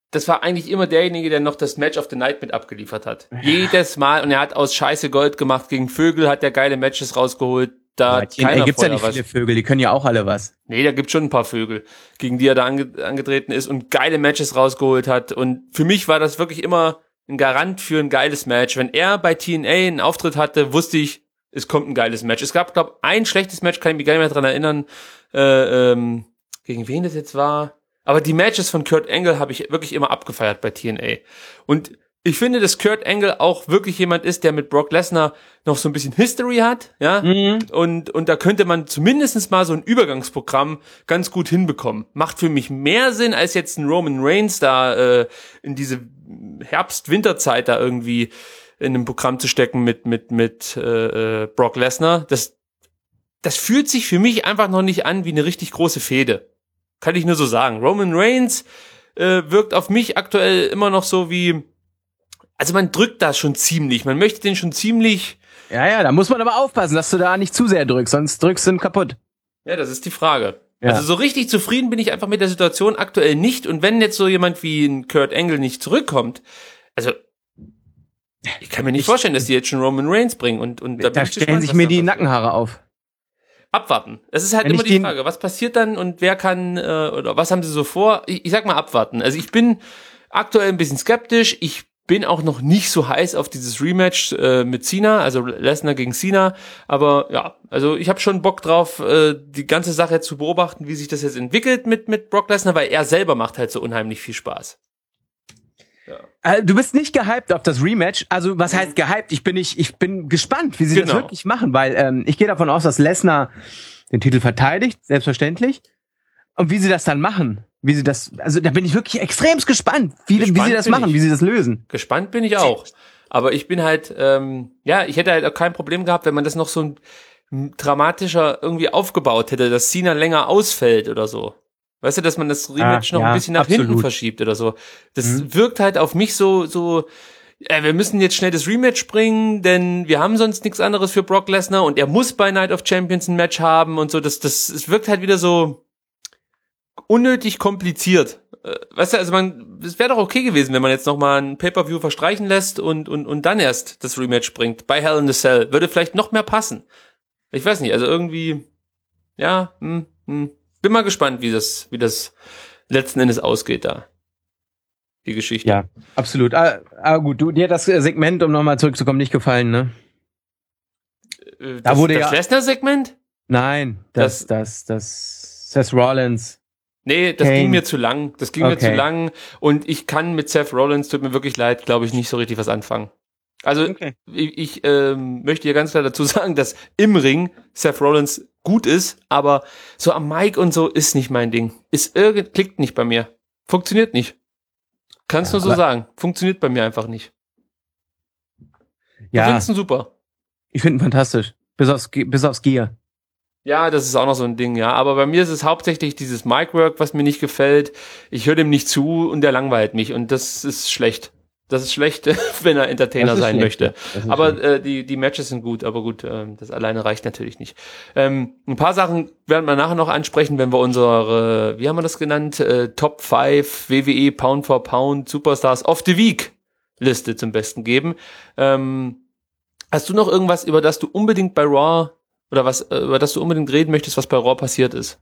das war eigentlich immer derjenige, der noch das Match of the Night mit abgeliefert hat. Ja. Jedes Mal. Und er hat aus Scheiße Gold gemacht. Gegen Vögel hat er geile Matches rausgeholt. Da ja, keiner gibt's ja nicht was. Viele Vögel, die können ja auch alle was. Nee, da gibt's schon ein paar Vögel, gegen die er da ange- angetreten ist und geile Matches rausgeholt hat. Und für mich war das wirklich immer ein Garant für ein geiles Match. Wenn er bei T N A einen Auftritt hatte, wusste ich, es kommt ein geiles Match. Es gab, glaube ich, ein schlechtes Match, kann ich mich gar nicht mehr dran erinnern, äh, ähm, gegen wen das jetzt war. Aber die Matches von Kurt Angle habe ich wirklich immer abgefeiert bei T N A. Und ich finde, dass Kurt Angle auch wirklich jemand ist, der mit Brock Lesnar noch so ein bisschen History hat, ja. Mhm. Und, und da könnte man zumindest mal so ein Übergangsprogramm ganz gut hinbekommen. Macht für mich mehr Sinn, als jetzt ein Roman Reigns da äh, in diese Herbst-Winterzeit da irgendwie in einem Programm zu stecken mit mit mit äh, äh, Brock Lesnar. Das das fühlt sich für mich einfach noch nicht an wie eine richtig große Fehde. Kann ich nur so sagen. Roman Reigns äh, wirkt auf mich aktuell immer noch so wie, also man drückt das schon ziemlich, man möchte den schon ziemlich. Ja, ja, da muss man aber aufpassen, dass du da nicht zu sehr drückst, sonst drückst du ihn kaputt. Ja, das ist die Frage. Ja. Also so richtig zufrieden bin ich einfach mit der Situation aktuell nicht. Und wenn jetzt so jemand wie ein Kurt Angle nicht zurückkommt, also ich kann mir nicht ich, vorstellen, dass die jetzt schon Roman Reigns bringen. Und, und da, da stellen gespannt, sich mir die Nackenhaare auf. Abwarten. Es ist halt wenn immer die Frage, was passiert dann und wer kann, äh, oder was haben sie so vor? Ich, ich sag mal abwarten. Also ich bin aktuell ein bisschen skeptisch. Ich bin auch noch nicht so heiß auf dieses Rematch äh, mit Cena, also Lesnar gegen Cena. Aber ja, also ich habe schon Bock drauf, äh, die ganze Sache zu beobachten, wie sich das jetzt entwickelt mit mit Brock Lesnar, weil er selber macht halt so unheimlich viel Spaß. Ja. Du bist nicht gehypt auf das Rematch. Also was heißt gehypt? Ich bin nicht, ich bin gespannt, wie sie genau. das wirklich machen, weil ähm, ich gehe davon aus, dass Lesnar den Titel verteidigt, selbstverständlich. Und wie sie das dann machen, wie sie das, also da bin ich wirklich extrem gespannt, wie, gespannt wie sie das machen, ich. wie sie das lösen. Gespannt bin ich auch. Aber ich bin halt, ähm, ja, ich hätte halt auch kein Problem gehabt, wenn man das noch so ein dramatischer irgendwie aufgebaut hätte, dass Cena länger ausfällt oder so. Weißt du, dass man das Rematch ah, noch ja, ein bisschen nach absolut. hinten verschiebt oder so. Das mhm. wirkt halt auf mich so, so, äh, wir müssen jetzt schnell das Rematch bringen, denn wir haben sonst nichts anderes für Brock Lesnar und er muss bei Night of Champions ein Match haben und so. Das, das, es wirkt halt wieder so unnötig kompliziert. Äh, weißt du, also man, es wäre doch okay gewesen, wenn man jetzt noch mal ein Pay-Per-View verstreichen lässt und, und, und dann erst das Rematch bringt. Bei Hell in a Cell. Würde vielleicht noch mehr passen. Ich weiß nicht, also irgendwie, ja, hm, hm. Bin mal gespannt, wie das, wie das letzten Endes ausgeht da. Die Geschichte. Ja, absolut. Ah, ah gut, du, dir hat das Segment, um nochmal zurückzukommen, nicht gefallen, ne? Äh, da das, wurde das ja. Lesnar-Segment? Nein, das, das, das, das Seth Rollins. Nee, das Kane. ging mir zu lang. Das ging okay. mir zu lang. Und ich kann mit Seth Rollins, tut mir wirklich leid, glaube ich, nicht so richtig was anfangen. Also, okay. ich, ich ähm, möchte hier ganz klar dazu sagen, dass im Ring Seth Rollins gut ist, aber so am Mic und so ist nicht mein Ding. Ist irgend, klickt nicht bei mir. Funktioniert nicht. Kannst ja, nur so sagen. Funktioniert bei mir einfach nicht. Ja. Du findest ihn super. Ich finde ihn fantastisch. Bis aufs, bis aufs Gear. Ja, das ist auch noch so ein Ding, ja. Aber bei mir ist es hauptsächlich dieses Mic-Work, was mir nicht gefällt. Ich höre dem nicht zu und der langweilt mich und das ist schlecht. Das ist schlecht, wenn er Entertainer sein schlecht. möchte. Aber äh, die die Matches sind gut, aber gut, äh, das alleine reicht natürlich nicht. Ähm, ein paar Sachen werden wir nachher noch ansprechen, wenn wir unsere, wie haben wir das genannt, äh, Top fünf W W E Pound for Pound Superstars of the Week Liste zum Besten geben. Ähm, hast du noch irgendwas, über das du unbedingt bei Raw oder was äh, über das du unbedingt reden möchtest, was bei Raw passiert ist?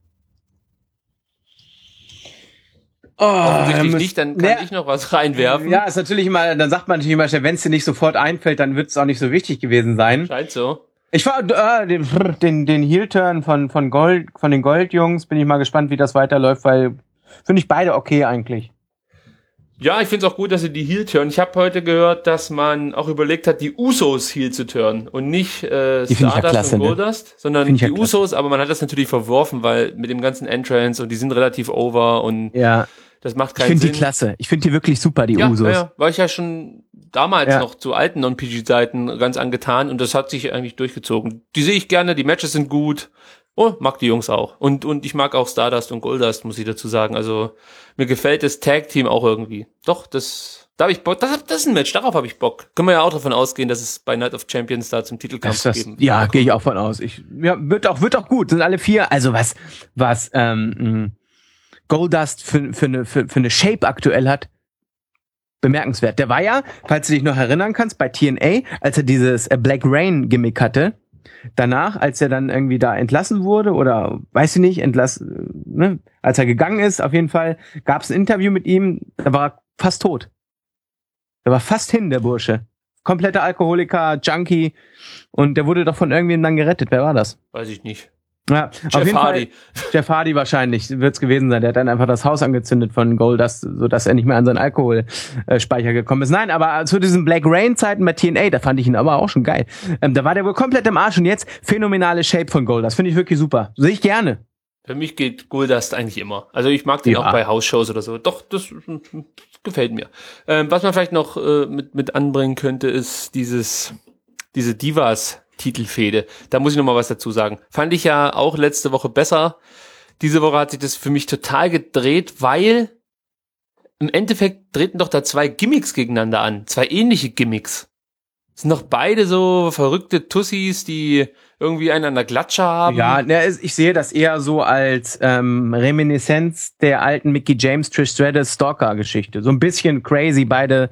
Oh, offensichtlich muss, nicht, dann kann ne, ich noch was reinwerfen. Ja, ist natürlich immer, dann sagt man natürlich immer, wenn es dir nicht sofort einfällt, dann wird es auch nicht so wichtig gewesen sein. Scheint so. Ich war äh, den den, den Heel-Turn von von Gold, von den Goldjungs, bin ich mal gespannt, wie das weiterläuft, weil finde ich beide okay eigentlich. Ja, ich finde es auch gut, dass sie die Heel turn. Ich habe heute gehört, dass man auch überlegt hat, die Usos Heel zu turnen und nicht äh, Stardust ja klasse, und Goldust, ne? sondern die ja Usos, aber man hat das natürlich verworfen, weil mit dem ganzen Entrance und die sind relativ over und ja. das macht keinen ich find Sinn. Ich finde die klasse. Ich finde die wirklich super, die ja, Usos. Ja, war ich ja schon damals ja. noch zu alten Non-P G-Zeiten ganz angetan und das hat sich eigentlich durchgezogen. Die sehe ich gerne, die Matches sind gut. Oh, mag die Jungs auch. Und und ich mag auch Stardust und Goldust, muss ich dazu sagen. Also mir gefällt das Tag-Team auch irgendwie. Doch, das da habe ich Bock. Das, das ist ein Match, darauf habe ich Bock. Können wir ja auch davon ausgehen, dass es bei Night of Champions da zum Titelkampf das, geben. Ja, gehe ich auch von aus. Ich, ja, wird auch wird auch gut. Sind alle vier. Also was was ähm, Goldust für für eine für, für eine Shape aktuell hat, bemerkenswert. Der war ja, falls du dich noch erinnern kannst, bei T N A, als er dieses Black Rain Gimmick hatte, danach, als er dann irgendwie da entlassen wurde oder, weiß ich nicht, entlassen, ne, als er gegangen ist, auf jeden Fall, gab es ein Interview mit ihm, da war er fast tot. Der war fast hin, der Bursche. Kompletter Alkoholiker, Junkie, und der wurde doch von irgendwem dann gerettet. Wer war das? Weiß ich nicht. Ja, Jeff auf jeden Hardy. Fall, Jeff Hardy wahrscheinlich wird's gewesen sein. Der hat dann einfach das Haus angezündet von Goldust, sodass er nicht mehr an seinen Alkoholspeicher gekommen ist. Nein, aber zu diesen Black Rain-Zeiten bei T N A, da fand ich ihn aber auch schon geil. Ähm, da war der wohl komplett im Arsch und jetzt phänomenale Shape von Goldust. Finde ich wirklich super. Sehe ich gerne. Für mich geht Goldust eigentlich immer. Also ich mag den Ja. auch bei House-Shows oder so. Doch, das gefällt mir. Ähm, was man vielleicht noch äh, mit, mit anbringen könnte, ist dieses, diese Divas-Titelfehde. Da muss ich noch mal was dazu sagen. Fand ich ja auch letzte Woche besser. Diese Woche hat sich das für mich total gedreht, weil im Endeffekt treten doch da zwei Gimmicks gegeneinander an. Zwei ähnliche Gimmicks. Das sind doch beide so verrückte Tussis, die irgendwie einen an der Glatsche haben. Ja, ne, ich sehe das eher so als ähm, Reminiszenz der alten Mickie James, Trish Stratus Stalker-Geschichte. So ein bisschen crazy, beide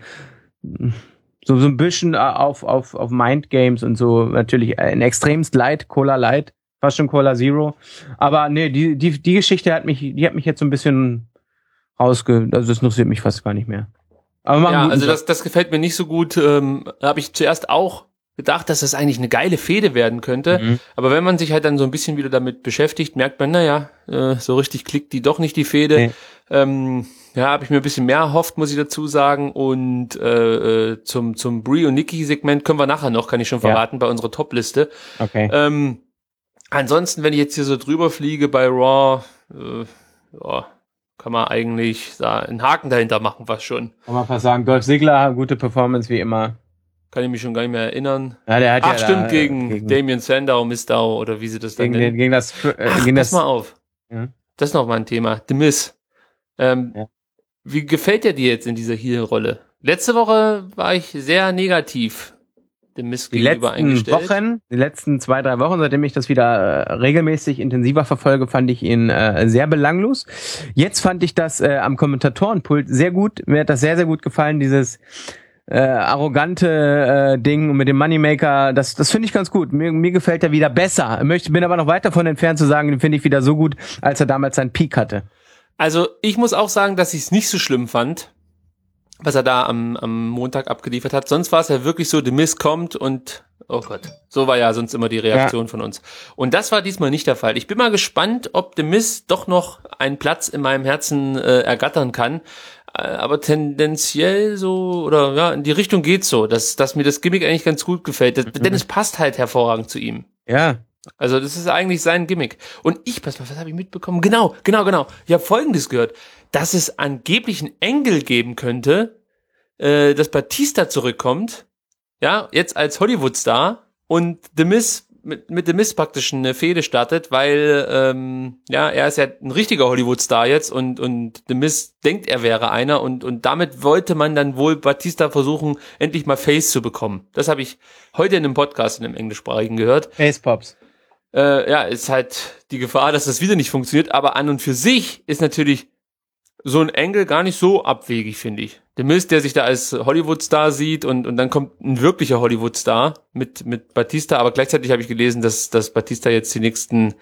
so so ein bisschen auf auf auf Mind Games und so, natürlich ein extremst Light, Cola Light, fast schon Cola Zero. Aber nee, die die die Geschichte hat mich, die hat mich jetzt so ein bisschen rausge, also das interessiert mich fast gar nicht mehr. Aber machen Ja, guten also Job. das, das gefällt mir nicht so gut. Ähm, da habe ich zuerst auch gedacht, dass das eigentlich eine geile Fehde werden könnte. Mhm. Aber wenn man sich halt dann so ein bisschen wieder damit beschäftigt, merkt man, naja, äh, so richtig klickt die doch nicht, die Fehde. Nee. Ähm, ja, habe ich mir ein bisschen mehr erhofft, muss ich dazu sagen. Und äh, äh, zum zum Brie und Nikki Segment können wir nachher noch, kann ich schon verraten, ja, bei unserer Top-Liste. Okay. Ähm, ansonsten, wenn ich jetzt hier so drüber fliege bei Raw, äh, ja, kann man eigentlich da einen Haken dahinter machen, was schon. Kann man fast sagen, Dolph Ziggler, gute Performance wie immer. Kann ich mich schon gar nicht mehr erinnern. Ja, der hat Ach, ja stimmt, da, gegen, gegen Damien Sandow, Mistau oder wie sie das dann gegen, nennen. den, gegen das äh, Ach, gegen pass das mal auf. Ja. Das ist noch mal ein Thema. The Miz. Ähm, Ja. Wie gefällt er dir jetzt in dieser Heel-Rolle? Letzte Woche war ich sehr negativ dem Miz Die gegenüber letzten eingestellt. Wochen, die letzten zwei, drei Wochen, seitdem ich das wieder äh, regelmäßig intensiver verfolge, fand ich ihn äh, sehr belanglos. Jetzt fand ich das äh, am Kommentatorenpult sehr gut. Mir hat das sehr, sehr gut gefallen, dieses äh, arrogante äh, Ding mit dem Moneymaker. Das, das finde ich ganz gut. Mir, mir gefällt er wieder besser. Ich möchte, bin aber noch weit davon entfernt zu sagen, den finde ich wieder so gut, als er damals seinen Peak hatte. Also ich muss auch sagen, dass ich es nicht so schlimm fand, was er da am, am Montag abgeliefert hat. Sonst war es ja wirklich so, The Miz kommt und, oh Gott, so war ja sonst immer die Reaktion ja. von uns. Und das war diesmal nicht der Fall. Ich bin mal gespannt, ob The Miz doch noch einen Platz in meinem Herzen äh, ergattern kann. Äh, aber tendenziell so, oder ja, in die Richtung geht's so, dass, dass mir das Gimmick eigentlich ganz gut gefällt. Das, mhm. Denn es passt halt hervorragend zu ihm. Ja. Also das ist eigentlich sein Gimmick. Und ich, pass mal, was habe ich mitbekommen? Genau, genau, genau. Ich habe Folgendes gehört, dass es angeblich einen Engel geben könnte, äh, dass Batista zurückkommt, ja, jetzt als Hollywood-Star und The Miz mit, mit The Miz praktisch eine Fehde startet, weil ähm, ja, er ist ja ein richtiger Hollywood-Star jetzt und und The Miz denkt, er wäre einer und und damit wollte man dann wohl Batista versuchen, endlich mal Face zu bekommen. Das habe ich heute in einem Podcast in einem englischsprachigen gehört. Face Pops. Äh, ja, ist halt die Gefahr, dass das wieder nicht funktioniert, aber an und für sich ist natürlich so ein Engel gar nicht so abwegig, finde ich. Der Miz, der sich da als Hollywood-Star sieht und und dann kommt ein wirklicher Hollywood-Star mit mit Batista, aber gleichzeitig habe ich gelesen, dass dass Batista jetzt die nächsten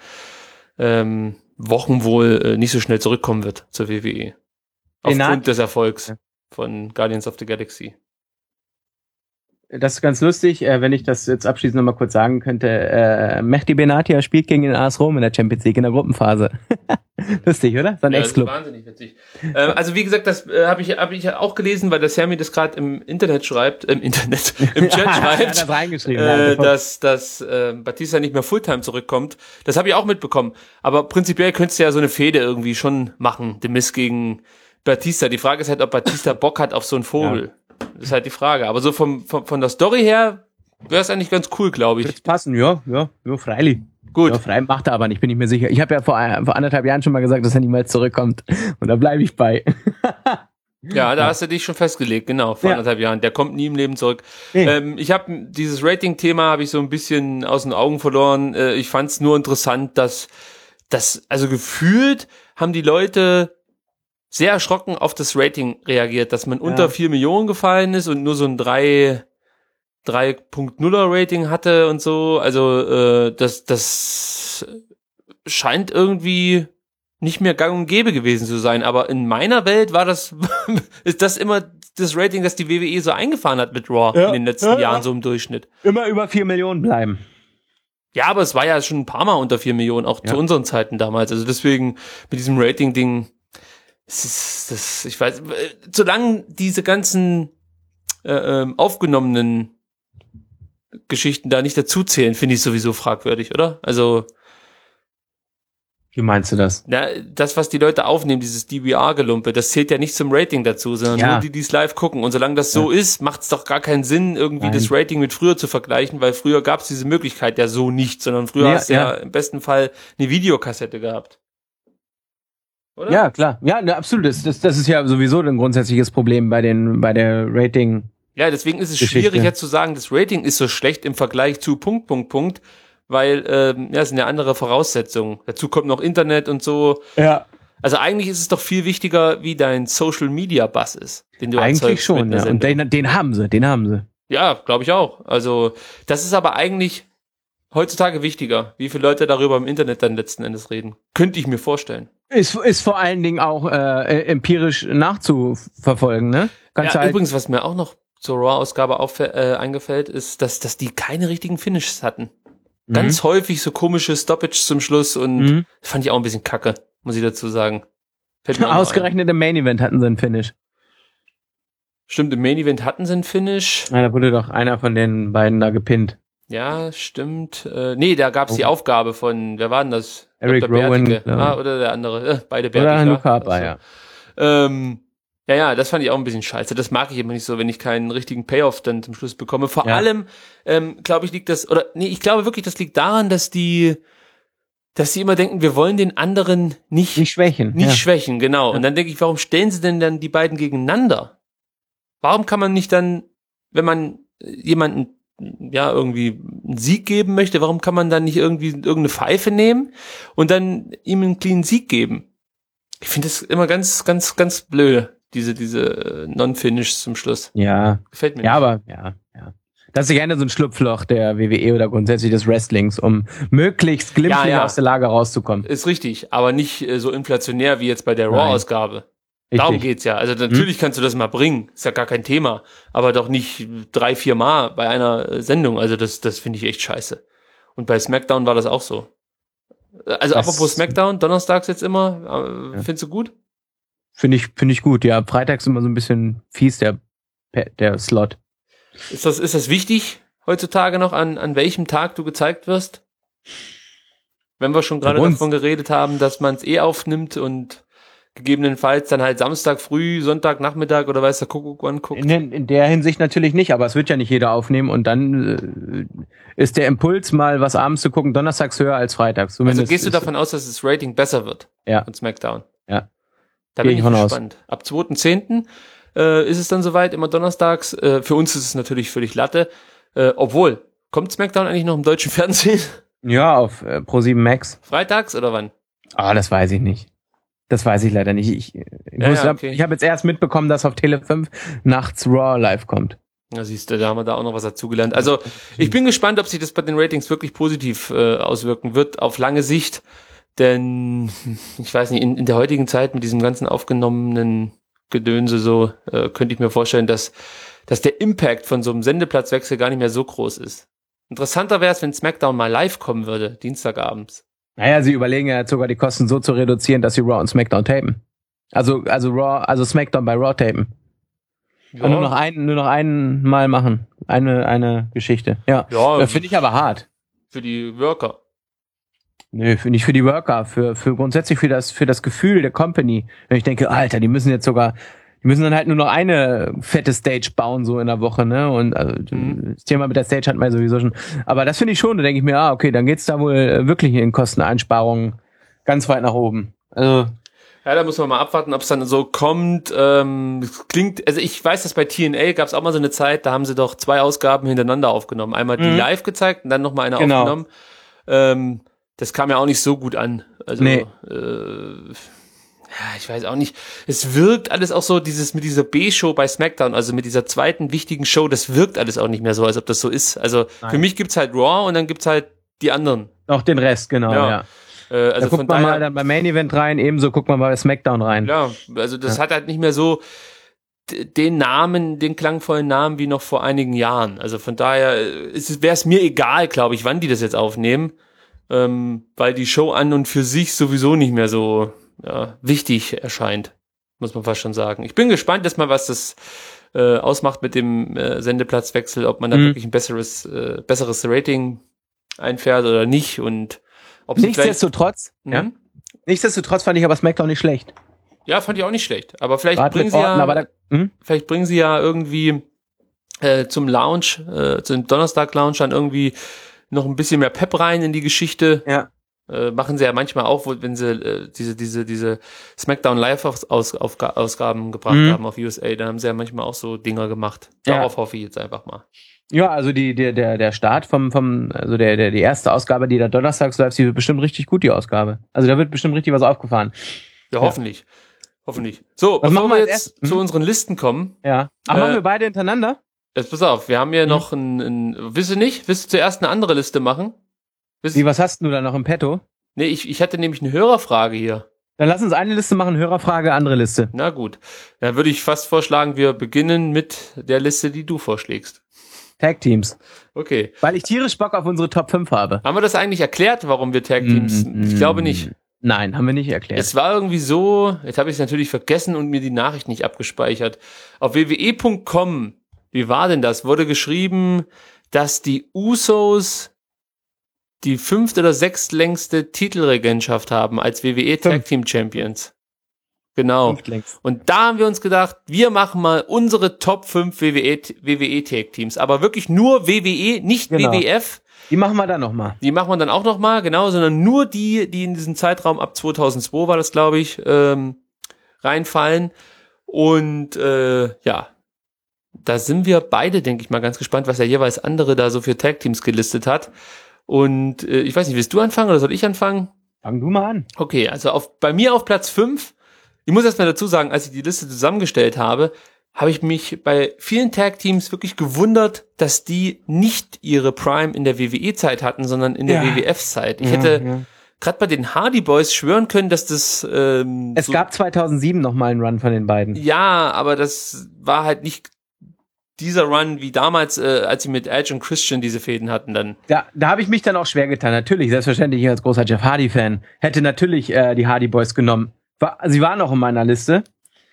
ähm, Wochen wohl äh, nicht so schnell zurückkommen wird zur W W E. Aufgrund des Erfolgs von Guardians of the Galaxy. Das ist ganz lustig, äh, wenn ich das jetzt abschließend nochmal kurz sagen könnte. Äh, Mehdi Benatia spielt gegen den A S Rom in der Champions League in der Gruppenphase. Lustig, oder? So ein ja, Ex-Club. Das ist wahnsinnig witzig. äh, also wie gesagt, das äh, habe ich hab ich auch gelesen, weil der Sammy das gerade im Internet schreibt, im Internet, im Chat schreibt, das reingeschrieben, äh, ja, dass, dass äh, Batista nicht mehr Fulltime zurückkommt. Das habe ich auch mitbekommen. Aber prinzipiell könntest du ja so eine Fehde irgendwie schon machen, The Miz gegen Batista. Die Frage ist halt, ob Batista Bock hat auf so einen Vogel. Ja. Das ist halt die Frage. Aber so vom, vom von der Story her wäre es eigentlich ganz cool, glaube ich. Wird's passen, ja, ja, ja, freilich. Gut. Ja, frei macht er aber nicht, bin ich mir sicher. Ich habe ja vor, vor anderthalb Jahren schon mal gesagt, dass er niemals zurückkommt. Und da bleibe ich bei. Ja, da ja. hast du dich schon festgelegt, genau, vor ja. anderthalb Jahren. Der kommt nie im Leben zurück. Nee. Ähm, ich habe dieses Rating-Thema habe ich so ein bisschen aus den Augen verloren. Äh, ich fand es nur interessant, dass, dass, also gefühlt haben die Leute sehr erschrocken auf das Rating reagiert, dass man ja. unter vier Millionen gefallen ist und nur so ein drei Punkt nuller Rating hatte und so. Also äh, das, das scheint irgendwie nicht mehr gang und gäbe gewesen zu sein. Aber in meiner Welt war das, ist das immer das Rating, das die W W E so eingefahren hat mit Raw ja, in den letzten ja, Jahren ja. so im Durchschnitt. Immer über vier Millionen bleiben. Ja, aber es war ja schon ein paar Mal unter vier Millionen, auch ja. zu unseren Zeiten damals. Also deswegen mit diesem Rating-Ding, es ist das, ich weiß, solange diese ganzen äh, ähm, aufgenommenen Geschichten da nicht dazuzählen, finde ich sowieso fragwürdig, oder? Also wie meinst du das? Na, das, was die Leute aufnehmen, dieses D V R-Gelumpe, das zählt ja nicht zum Rating dazu, sondern ja. nur die, die es live gucken. Und solange das so ja. ist, macht es doch gar keinen Sinn, irgendwie Nein. das Rating mit früher zu vergleichen, weil früher gab es diese Möglichkeit ja so nicht, sondern früher ja, hast du ja. ja im besten Fall eine Videokassette gehabt. Oder? Ja, klar. Ja, ne, absolut. Das, das, das ist ja sowieso ein grundsätzliches Problem bei den, bei der Rating. Ja, deswegen ist es Geschichte. schwierig jetzt zu sagen, das Rating ist so schlecht im Vergleich zu Punkt, Punkt, Punkt. Weil, ähm, ja, es sind ja andere Voraussetzungen. Dazu kommt noch Internet und so. Ja. Also eigentlich ist es doch viel wichtiger, wie dein Social-Media-Buzz ist, den du eigentlich schon, ja. Und den, den haben sie, den haben sie. Ja, glaube ich auch. Also das ist aber eigentlich heutzutage wichtiger, wie viele Leute darüber im Internet dann letzten Endes reden. Könnte ich mir vorstellen. Ist, ist vor allen Dingen auch äh, empirisch nachzuverfolgen, ne? Kannst ja, halt übrigens, was mir auch noch zur Raw-Ausgabe auffä- äh, eingefällt, ist, dass, dass die keine richtigen Finishes hatten. Ganz mhm. häufig so komische Stoppage zum Schluss und mhm. fand ich auch ein bisschen kacke, muss ich dazu sagen. Ausgerechnet im Main Event hatten sie einen Finish. Stimmt, im Main Event hatten sie einen Finish. Ja, da wurde doch einer von den beiden da gepinnt. Ja, stimmt. Äh, nee, da gab's oh. die Aufgabe von, wer war denn das? Eric Rowan. Ah, oder der andere, äh, beide Bärtige. Oder Luke Harper, also. ja. Ähm, Ja, ja, das fand ich auch ein bisschen scheiße. Das mag ich immer nicht so, wenn ich keinen richtigen Payoff dann zum Schluss bekomme. Vor ja. allem, ähm, glaube ich, liegt das, oder nee, ich glaube wirklich, das liegt daran, dass die, dass sie immer denken, wir wollen den anderen nicht, nicht schwächen. Nicht ja. schwächen, genau. Ja. Und dann denke ich, warum stellen sie denn dann die beiden gegeneinander? Warum kann man nicht dann, wenn man jemanden, ja, irgendwie einen Sieg geben möchte, warum kann man dann nicht irgendwie irgendeine Pfeife nehmen und dann ihm einen cleanen Sieg geben? Ich finde das immer ganz, ganz, ganz blöd. Diese, diese Non-Finish zum Schluss. Ja. Gefällt mir ja, nicht. aber, ja, ja. Das ist gerne so ein Schlupfloch der W W E oder grundsätzlich des Wrestlings, um möglichst glimpflich ja, ja. aus der Lage rauszukommen. Ist richtig, aber nicht äh, so inflationär wie jetzt bei der Raw-Ausgabe. Darum geht's ja. Also natürlich hm? kannst du das mal bringen. Ist ja gar kein Thema. Aber doch nicht drei, vier Mal bei einer Sendung. Also das, das finde ich echt scheiße. Und bei SmackDown war das auch so. Also das apropos SmackDown, donnerstags jetzt immer, äh, ja. findest du gut? Finde ich, finde ich gut, ja. Freitags immer so ein bisschen fies, der, der Slot. Ist das, ist das wichtig heutzutage noch, an, an welchem Tag du gezeigt wirst? Wenn wir schon gerade davon geredet haben, dass man es eh aufnimmt und gegebenenfalls dann halt Samstag früh, Sonntag, Nachmittag oder weiß der Kuckuck wann guckt. In, in der Hinsicht natürlich nicht, aber es wird ja nicht jeder aufnehmen und dann äh, ist der Impuls mal was abends zu gucken, donnerstags höher als freitags. Zumindest also gehst du davon aus, dass das Rating besser wird? Ja. Von SmackDown? Ja. Da bin ich gespannt. Aus. Ab zweiten zehnten äh, ist es dann soweit, immer donnerstags. Äh, für uns ist es natürlich völlig Latte. Äh, obwohl, kommt SmackDown eigentlich noch im deutschen Fernsehen? Ja, auf äh, Pro sieben Max. Freitags oder wann? Ah, das weiß ich nicht. Das weiß ich leider nicht. Ich, ich, ja, muss, ja, okay. ich habe jetzt erst mitbekommen, dass auf Tele fünf nachts Raw live kommt. Ja, siehst du, da haben wir da auch noch was dazugelernt. Also ich bin gespannt, ob sich das bei den Ratings wirklich positiv äh, auswirken wird, auf lange Sicht. Denn, ich weiß nicht, in, in der heutigen Zeit mit diesem ganzen aufgenommenen Gedönse so, äh, könnte ich mir vorstellen, dass, dass der Impact von so einem Sendeplatzwechsel gar nicht mehr so groß ist. Interessanter wäre es, wenn SmackDown mal live kommen würde, Dienstagabends. Naja, sie überlegen ja sogar die Kosten so zu reduzieren, dass sie Raw und SmackDown tapen. Also, also Raw, also SmackDown bei Raw tapen. Ja. Und nur noch ein, nur noch einmal machen. Eine, eine Geschichte. Ja. ja das finde ich aber hart. Für die Worker. Nö, für, nicht für die Worker, für, für grundsätzlich für das, für das Gefühl der Company. Wenn ich denke, Alter, die müssen jetzt sogar, die müssen dann halt nur noch eine fette Stage bauen, so in der Woche, ne? Und also, mhm. das Thema mit der Stage hat man ja sowieso schon. Aber das finde ich schon, da denke ich mir, ah, okay, dann geht's da wohl wirklich in Kosteneinsparungen ganz weit nach oben. Also. Ja, da muss man mal abwarten, ob es dann so kommt. Ähm, klingt, also ich weiß, dass bei T N A gab es auch mal so eine Zeit, da haben sie doch zwei Ausgaben hintereinander aufgenommen. Einmal die mhm. live gezeigt und dann nochmal eine genau. aufgenommen. Ähm, das kam ja auch nicht so gut an. Also, nee. äh, ich weiß auch nicht, es wirkt alles auch so, dieses mit dieser B-Show bei SmackDown, also mit dieser zweiten wichtigen Show, das wirkt alles auch nicht mehr so, als ob das so ist. Also Nein. für mich gibt's halt Raw und dann gibt's halt die anderen. Auch den Rest, genau, ja. ja. Äh, also da guckt man daher, mal dann beim Main Event rein, ebenso guckt man mal bei SmackDown rein. Ja, also das ja. hat halt nicht mehr so den Namen, den klangvollen Namen wie noch vor einigen Jahren. Also von daher wäre es mir egal, glaube ich, wann die das jetzt aufnehmen, ähm, weil die Show an und für sich sowieso nicht mehr so ja, wichtig erscheint, muss man fast schon sagen. Ich bin gespannt, dass mal was das äh, ausmacht mit dem äh, Sendeplatzwechsel, ob man da mhm. wirklich ein besseres, äh, besseres Rating einfährt oder nicht und ob sie Nichtsdestotrotz, ja. Nichtsdestotrotz fand ich aber SmackDown nicht schlecht. Ja, fand ich auch nicht schlecht. Aber vielleicht Wart bringen sie Orten, ja, da, hm? vielleicht bringen sie ja irgendwie äh, zum Lounge, äh, zum Donnerstag-Lounge dann irgendwie noch ein bisschen mehr Pep rein in die Geschichte. Ja. Äh, machen sie ja manchmal auch, wo, wenn sie äh, diese diese diese SmackDown Live -Aus -Aus Ausgaben gebracht mhm. haben auf U S A, da haben sie ja manchmal auch so Dinger gemacht. Darauf ja. hoffe ich jetzt einfach mal. Ja, also die der der der Start vom vom also der der die erste Ausgabe, die da donnerstags läuft, die wird bestimmt richtig gut, die Ausgabe. Also da wird bestimmt richtig was aufgefahren. Ja, ja. hoffentlich. Hoffentlich. So, was bevor wir jetzt erst? zu unseren Listen kommen. Ja. Ach, äh, machen wir beide hintereinander? Jetzt pass auf, wir haben hier mhm. noch ein, ein, willst du nicht? Willst du zuerst eine andere Liste machen? Willst Wie, was hast du da noch im Petto? Nee, ich, ich hatte nämlich eine Hörerfrage hier. Dann lass uns eine Liste machen, Hörerfrage, andere Liste. Na gut. Dann würde ich fast vorschlagen, wir beginnen mit der Liste, die du vorschlägst. Tag Teams. Okay. Weil ich tierisch Bock auf unsere Top fünf habe. Haben wir das eigentlich erklärt, warum wir Tag Teams? Mm, ich glaube nicht. Nein, haben wir nicht erklärt. Es war irgendwie so, jetzt habe ich es natürlich vergessen und mir die Nachricht nicht abgespeichert. Auf w w e punkt com, wie war denn das? Wurde geschrieben, dass die Usos die fünfte oder sechstlängste Titelregentschaft haben als W W E Tag Team Champions. Genau. Und da haben wir uns gedacht, wir machen mal unsere Top fünf W W E, W W E Tag Teams. Aber wirklich nur W W E, nicht genau. W W F. Die machen wir dann nochmal. Die machen wir dann auch nochmal, genau, sondern nur die, die in diesen Zeitraum ab zweitausendzwei war das, glaube ich, ähm, reinfallen. Und äh, ja, da sind wir beide, denke ich mal, ganz gespannt, was der jeweils andere da so für Tag-Teams gelistet hat. Und äh, ich weiß nicht, willst du anfangen oder soll ich anfangen? Fang du mal an. Okay, also auf bei mir auf Platz fünf, ich muss erst mal dazu sagen, als ich die Liste zusammengestellt habe, habe ich mich bei vielen Tag-Teams wirklich gewundert, dass die nicht ihre Prime in der W W E-Zeit hatten, sondern in der ja. W W F-Zeit. Ich ja, hätte ja. gerade bei den Hardy Boys schwören können, dass das ähm, Es so gab zweitausendsieben noch mal einen Run von den beiden. Ja, aber das war halt nicht dieser Run wie damals, äh, als sie mit Edge und Christian diese Fäden hatten dann. Da, da habe ich mich dann auch schwer getan. Natürlich, selbstverständlich, ich als großer Jeff Hardy-Fan hätte natürlich äh, die Hardy Boys genommen. War, sie waren noch in meiner Liste.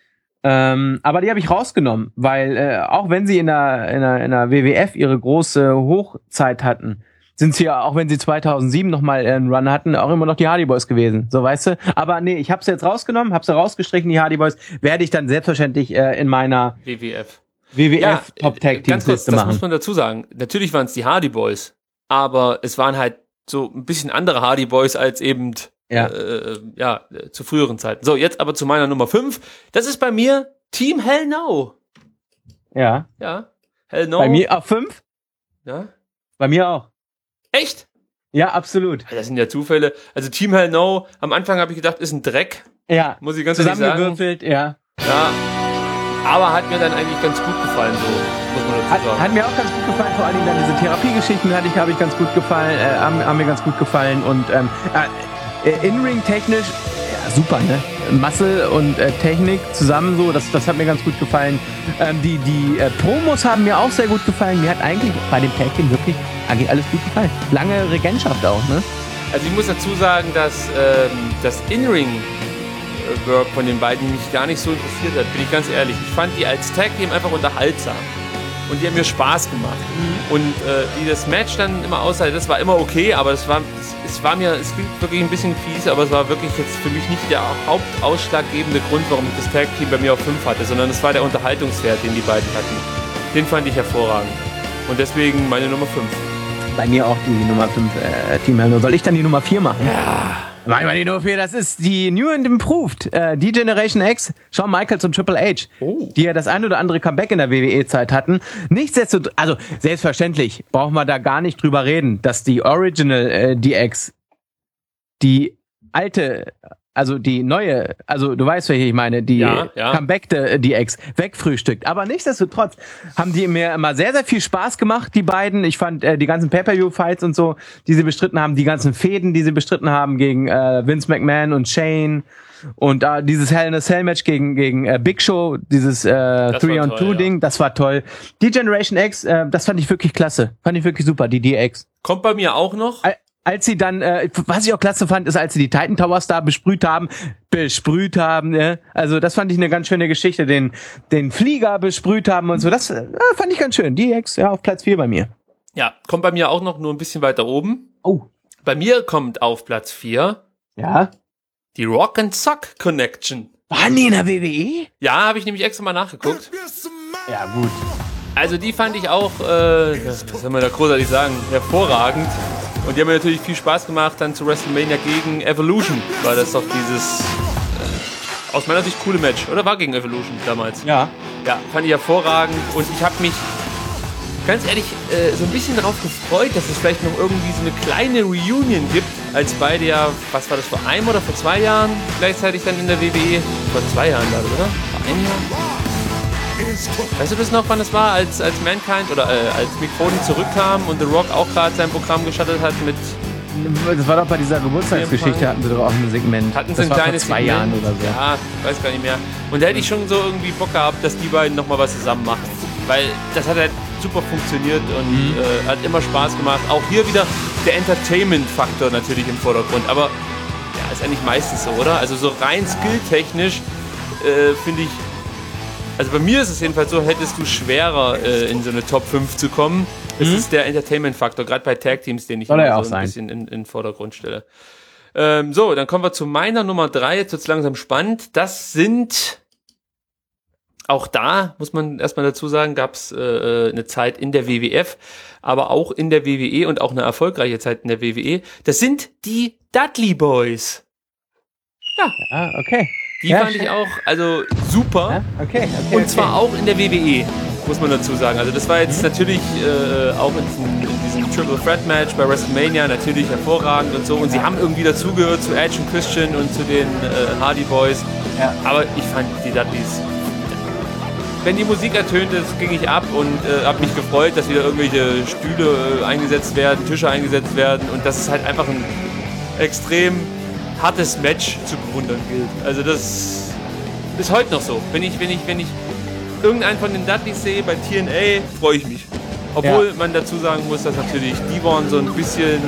Ähm, aber die habe ich rausgenommen, weil äh, auch wenn sie in der, in der in der W W F ihre große Hochzeit hatten, sind sie ja, auch wenn sie zweitausendsieben nochmal einen Run hatten, auch immer noch die Hardy Boys gewesen, so weißt du. Aber nee, ich habe sie jetzt rausgenommen, habe sie rausgestrichen, die Hardy Boys, werde ich dann selbstverständlich äh, in meiner W W F W W F ja, Top Tag Team Liste machen. Das muss man dazu sagen. Natürlich waren es die Hardy Boys, aber es waren halt so ein bisschen andere Hardy Boys als eben Ja. Äh, ja, zu früheren Zeiten. So, jetzt aber zu meiner Nummer fünf. Das ist bei mir Team Hell No. Ja. Ja. Hell No. Bei mir auf fünf? Ja. Bei mir auch. Echt? Ja, absolut. Das sind ja Zufälle. Also Team Hell No, am Anfang habe ich gedacht, ist ein Dreck. Ja. Muss ich ganz ehrlich sagen. Zusammengewürfelt, ja. Ja. Aber hat mir dann eigentlich ganz gut gefallen, so muss man dazu hat, sagen. Hat mir auch ganz gut gefallen, vor allem dann diese Therapiegeschichten hatte ich, habe ich ganz gut gefallen, äh, haben, haben mir ganz gut gefallen und ähm, äh, In-Ring technisch, ja, super, ne? Muscle und äh, Technik zusammen so, das, das hat mir ganz gut gefallen. Ähm, die die äh, Promos haben mir auch sehr gut gefallen. Mir hat eigentlich bei dem Tag Team wirklich eigentlich alles gut gefallen. Lange Regentschaft auch, ne? Also ich muss dazu sagen, dass ähm, das In-Ring Work von den beiden mich gar nicht so interessiert hat, bin ich ganz ehrlich. Ich fand die als Tag Team einfach unterhaltsam. Und die haben mir Spaß gemacht. Mhm. Und äh, wie das Match dann immer aussah, das war immer okay, aber es war, es, es war mir, es klingt wirklich ein bisschen fies, aber es war wirklich jetzt für mich nicht der hauptausschlaggebende Grund, warum ich das Tag Team bei mir auf fünf hatte, sondern es war der Unterhaltungswert, den die beiden hatten. Den fand ich hervorragend. Und deswegen meine Nummer fünf. Bei mir auch die Nummer fünf, äh, Team Hell No. Soll ich dann die Nummer vier machen? Ja. Mach mal die Nummer vier, das ist die New and Improved, äh, die Generation X, Shawn Michaels und Triple H, oh. die ja das ein oder andere Comeback in der W W E-Zeit hatten. Nichtsdestotrotz, also selbstverständlich brauchen wir da gar nicht drüber reden, dass die Original äh, D X, die alte also die neue, also du weißt, welche ich meine, die ja, ja. comebackte D X, wegfrühstückt. Aber nichtsdestotrotz haben die mir immer sehr, sehr viel Spaß gemacht, die beiden. Ich fand äh, die ganzen Pay-Per-View-Fights und so, die sie bestritten haben, die ganzen Fäden, die sie bestritten haben gegen äh, Vince McMahon und Shane und äh, dieses Hell in a Cell Match gegen gegen äh, Big Show, dieses äh, three on two Ding, ja. Das war toll. Die Generation X, äh, das fand ich wirklich klasse. Fand ich wirklich super, die D X. Kommt bei mir auch noch. Al- Als sie dann, äh, was ich auch klasse fand, ist, als sie die Titan Towers da besprüht haben, besprüht haben, ne? Also das fand ich eine ganz schöne Geschichte, den den Flieger besprüht haben und so, das äh, fand ich ganz schön. D X, ja, auf Platz vier bei mir. Ja, kommt bei mir auch noch nur ein bisschen weiter oben. Oh. Bei mir kommt auf Platz vier Ja. die Rock and Sock Connection. Waren die in der W W E? Ja, habe ich nämlich extra mal nachgeguckt. Ja, gut. Also die fand ich auch, äh, was soll man da großartig sagen, hervorragend. Und die haben mir natürlich viel Spaß gemacht, dann zu WrestleMania gegen Evolution. War das doch dieses, äh, aus meiner Sicht, coole Match. Oder war gegen Evolution damals? Ja. Ja, fand ich hervorragend. Und ich habe mich, ganz ehrlich, äh, so ein bisschen darauf gefreut, dass es vielleicht noch irgendwie so eine kleine Reunion gibt, als beide ja, was war das, vor einem oder vor zwei Jahren gleichzeitig dann in der W W E? Vor zwei Jahren, glaube ich, oder? Vor einem Jahr? Weißt du das noch, wann es war, als, als Mankind oder äh, als Mick Foley zurückkam und The Rock auch gerade sein Programm gestartet hat mit... Das war doch bei dieser Geburtstagsgeschichte, hatten sie doch auch ein Segment. Hatten sie das ein war kleines vor zwei Segment. Jahren oder so. Ja, weiß gar nicht mehr. Und da hätte ich schon so irgendwie Bock gehabt, dass die beiden nochmal was zusammen machen. Weil das hat halt super funktioniert und mhm. äh, hat immer Spaß gemacht. Auch hier wieder der Entertainment-Faktor natürlich im Vordergrund. Aber ja, ist eigentlich meistens so, oder? Also so rein skilltechnisch äh, finde ich... Also bei mir ist es jedenfalls so, hättest du schwerer äh, in so eine Top fünf zu kommen. Das mhm. ist der Entertainment-Faktor, gerade bei Tag-Teams, den ich immer immer so ein sein. bisschen in, in den Vordergrund stelle. Ähm, so, dann kommen wir zu meiner Nummer drei. Jetzt wird's langsam spannend. Das sind, auch da, muss man erstmal dazu sagen, gab's äh, eine Zeit in der W W F, aber auch in der W W E und auch eine erfolgreiche Zeit in der W W E. Das sind die Dudley Boys. Ja. Ah, okay. Die ja, fand ich auch, also super. Ja, okay, okay, und okay. zwar auch in der W W E, muss man dazu sagen. Also das war jetzt mhm. natürlich äh, auch in diesem, in diesem Triple Threat Match bei WrestleMania natürlich hervorragend und so. Und sie haben irgendwie dazugehört zu Edge und Christian und zu den äh, Hardy Boys. Ja. Aber ich fand die Dudleys... Wenn die Musik ertönte, ging ich ab und äh, habe mich gefreut, dass wieder irgendwelche Stühle äh, eingesetzt werden, Tische eingesetzt werden. Und das ist halt einfach ein extrem... hartes Match zu bewundern gilt. Also das ist heute noch so. Wenn ich, wenn ich, wenn ich irgendeinen von den Dudleys sehe bei T N A, freue ich mich. Obwohl ja. man dazu sagen muss, dass natürlich Devon so ein bisschen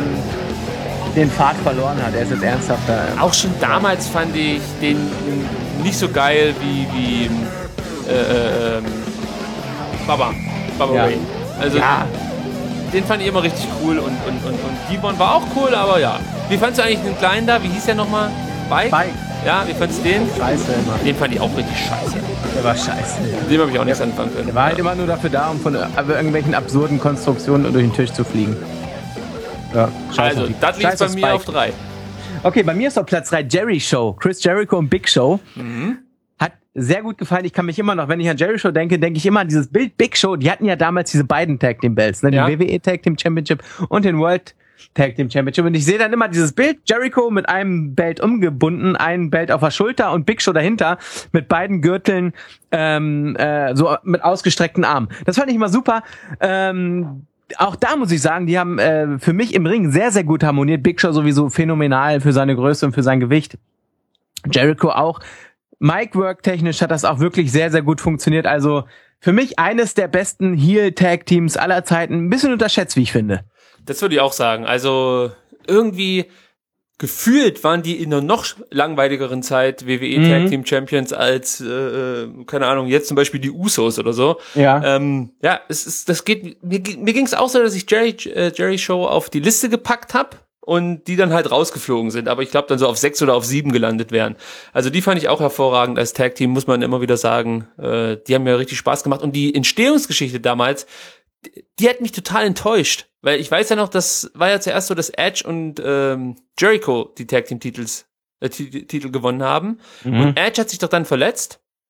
den Pfad verloren hat. Er ist jetzt ernsthafter. Auch schon damals fand ich den nicht so geil wie, wie äh, äh, Baba. Baba ja. Ray. Also ja. den fand ich immer richtig cool und, und, und, und Devon war auch cool, aber ja. Wie fandst du eigentlich den Kleinen da? Wie hieß der nochmal? Bike? Bike. Ja, wie fandst du den? Scheiße immer. Den fand ich auch richtig scheiße. Der war scheiße. Mit dem habe ich auch nichts anfangen können. Der war halt immer nur dafür da, um von irgendwelchen absurden Konstruktionen durch den Tisch zu fliegen. Ja, also, Dudley ist bei mir Spike. auf drei. Okay, bei mir ist auf Platz drei Jerry Show. Chris Jericho und Big Show. Mhm. Hat sehr gut gefallen. Ich kann mich immer noch, wenn ich an Jerry Show denke, denke ich immer an dieses Bild Big Show. Die hatten ja damals diese beiden Tag Team Belts, ne? Den ja. W W E Tag Team Championship und den World Tag Team Championship. Und ich sehe dann immer dieses Bild, Jericho mit einem Belt umgebunden, ein Belt auf der Schulter und Big Show dahinter mit beiden Gürteln, ähm, äh, so mit ausgestreckten Armen. Das fand ich immer super. Ähm, auch da muss ich sagen, die haben äh, für mich im Ring sehr, sehr gut harmoniert. Big Show sowieso phänomenal für seine Größe und für sein Gewicht. Jericho auch. Mic-Work technisch hat das auch wirklich sehr, sehr gut funktioniert. Also für mich eines der besten Heel-Tag-Teams aller Zeiten. Ein bisschen unterschätzt, wie ich finde. Das würde ich auch sagen. Also irgendwie gefühlt waren die in einer noch langweiligeren Zeit W W E mhm. Tag Team Champions als, äh, keine Ahnung, jetzt zum Beispiel die Usos oder so. Ja, ähm, ja es ist, das geht, mir, mir ging es auch so, dass ich Jerry, äh, Jerry Show auf die Liste gepackt habe und die dann halt rausgeflogen sind. Aber ich glaube dann so auf sechs oder auf sieben gelandet wären. Also die fand ich auch hervorragend als Tag Team, muss man immer wieder sagen. Äh, die haben mir richtig Spaß gemacht. Und die Entstehungsgeschichte damals, die, die hat mich total enttäuscht. Weil ich weiß ja noch, das war ja zuerst so, dass Edge und ähm, Jericho die Tag Team Titels äh, T- Titel gewonnen haben. Mhm. Und Edge hat sich doch dann verletzt.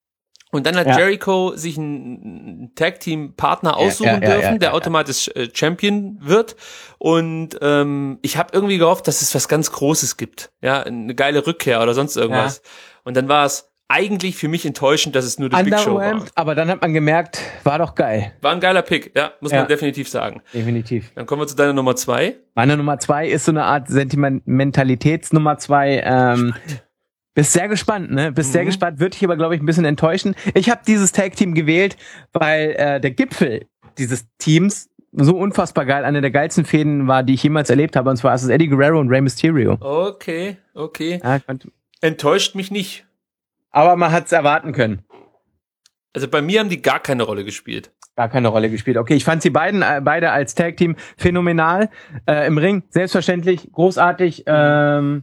Und dann hat Ja. Jericho sich einen Tag-Team-Partner aussuchen ja, ja, dürfen, ja, ja, der ja. automatisch äh, Champion wird. Und ähm, ich habe irgendwie gehofft, dass es was ganz Großes gibt. Ja, eine geile Rückkehr oder sonst irgendwas. Und dann war es eigentlich für mich enttäuschend, dass es nur The Big Show war. Underwhelmed, aber dann hat man gemerkt, war doch geil. War ein geiler Pick, ja, muss Ja. man definitiv sagen. Definitiv. Dann kommen wir zu deiner Nummer zwei. Meine Nummer zwei ist so eine Art Sentimentalitätsnummer zwei. Ähm, bist sehr gespannt, ne? Bist Mhm. sehr gespannt, würde ich aber, glaube ich, ein bisschen enttäuschen. Ich habe dieses Tag-Team gewählt, weil äh, der Gipfel dieses Teams so unfassbar geil, eine der geilsten Fäden war, die ich jemals erlebt habe, und zwar ist es Eddie Guerrero und Rey Mysterio. Okay, okay. Ja, konnte- Enttäuscht mich nicht. aber man hat es erwarten können. Also bei mir haben die gar keine Rolle gespielt. Gar keine Rolle gespielt. Okay, ich fand sie beiden äh, beide als Tag-Team phänomenal. Äh, Im Ring, selbstverständlich, großartig. Ähm,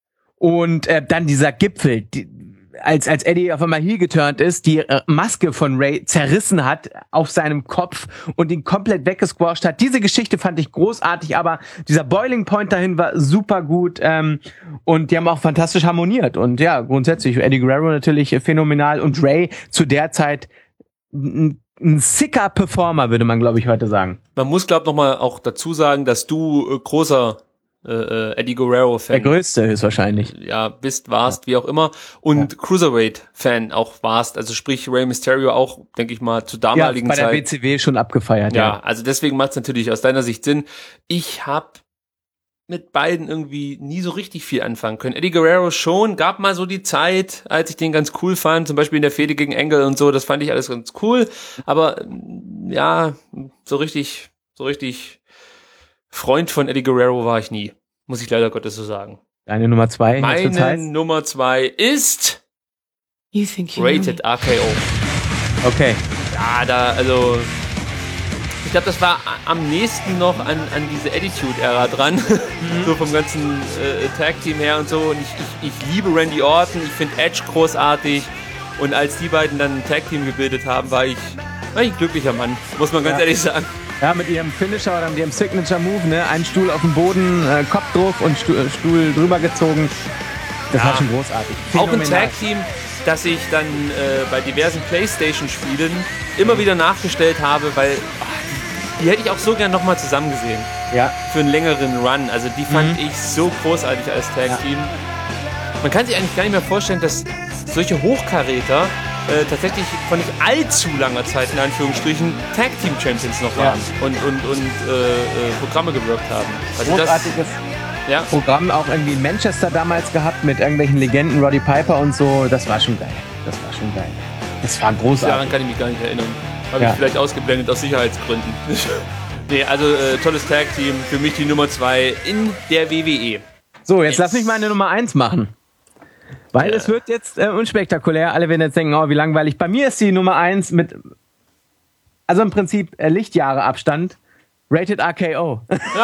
und äh, dann dieser Gipfel, die, als als Eddie auf einmal heel geturnt ist, die äh, Maske von Ray zerrissen hat auf seinem Kopf und ihn komplett weggesquasht hat. Diese Geschichte fand ich großartig, aber dieser Boiling Point dahin war super gut. Ähm, und die haben auch fantastisch harmoniert. Und ja, grundsätzlich, Eddie Guerrero natürlich äh, phänomenal und Ray zu der Zeit ein, ein sicker Performer, würde man, glaube ich, heute sagen. Man muss, glaube ich, nochmal auch dazu sagen, dass du äh, großer äh, äh, Eddie Guerrero-Fan Der größte ist wahrscheinlich. ja, bist, warst, wie auch immer, und Cruiserweight-Fan auch warst, also sprich Rey Mysterio auch, denke ich mal, zur Ja, damaligen bei der Zeit. W C W schon abgefeiert. Ja, Ja, also deswegen macht es natürlich aus deiner Sicht Sinn. Ich habe mit beiden irgendwie nie so richtig viel anfangen können. Eddie Guerrero schon, gab mal so die Zeit, als ich den ganz cool fand, zum Beispiel in der Fehde gegen Angle und so, das fand ich alles ganz cool, aber mm, ja, so richtig, so richtig Freund von Eddie Guerrero war ich nie, muss ich leider Gottes so sagen. Deine Nummer zwei. jetzt wird's Meine heiß. Nummer zwei ist You think you Rated R K O. Okay. Ja, da, also, ich glaube, das war a- am nächsten noch an, an diese Attitude-Ära dran. So vom ganzen äh, Tag-Team her und so. Und ich, ich, ich liebe Randy Orton, ich finde Edge großartig. Und als die beiden dann ein Tag-Team gebildet haben, war ich, war ich ein glücklicher Mann, muss man ganz Ja. ehrlich sagen. Ja, mit ihrem Finisher oder mit ihrem Signature-Move, ne? Ein Stuhl auf dem Boden, äh, Kopf drauf und Stuhl, äh, Stuhl drüber gezogen. Das Ja. war schon großartig. Auch ein Phänomenal. Tag-Team, das ich dann äh, bei diversen Playstation-Spielen immer wieder nachgestellt habe, weil ach, die, die hätte ich auch so gern nochmal zusammen gesehen. Ja. Für einen längeren Run. Also die fand ich so großartig als Tag-Team. Man kann sich eigentlich gar nicht mehr vorstellen, dass solche Hochkaräter äh, tatsächlich von nicht allzu langer Zeit, in Anführungsstrichen, Tag-Team-Champions noch Ja. waren und, und, und äh, äh, Programme gewirkt haben. Also das, Großartiges ja, Programm auch irgendwie in Manchester damals gehabt mit irgendwelchen Legenden, Roddy Piper und so. Das war schon geil. Das war schon geil. Das war großartig. daran kann ich mich gar nicht erinnern. Habe Ja. ich vielleicht ausgeblendet aus Sicherheitsgründen. Nee, also äh, tolles Tag-Team, für mich die Nummer zwei in der W W E. So, jetzt lass mich meine Nummer eins machen. Weil Ja. es wird jetzt äh, unspektakulär. Alle werden jetzt denken, oh, wie langweilig. Bei mir ist die Nummer eins mit, also im Prinzip äh, Lichtjahre Abstand. Rated R K O.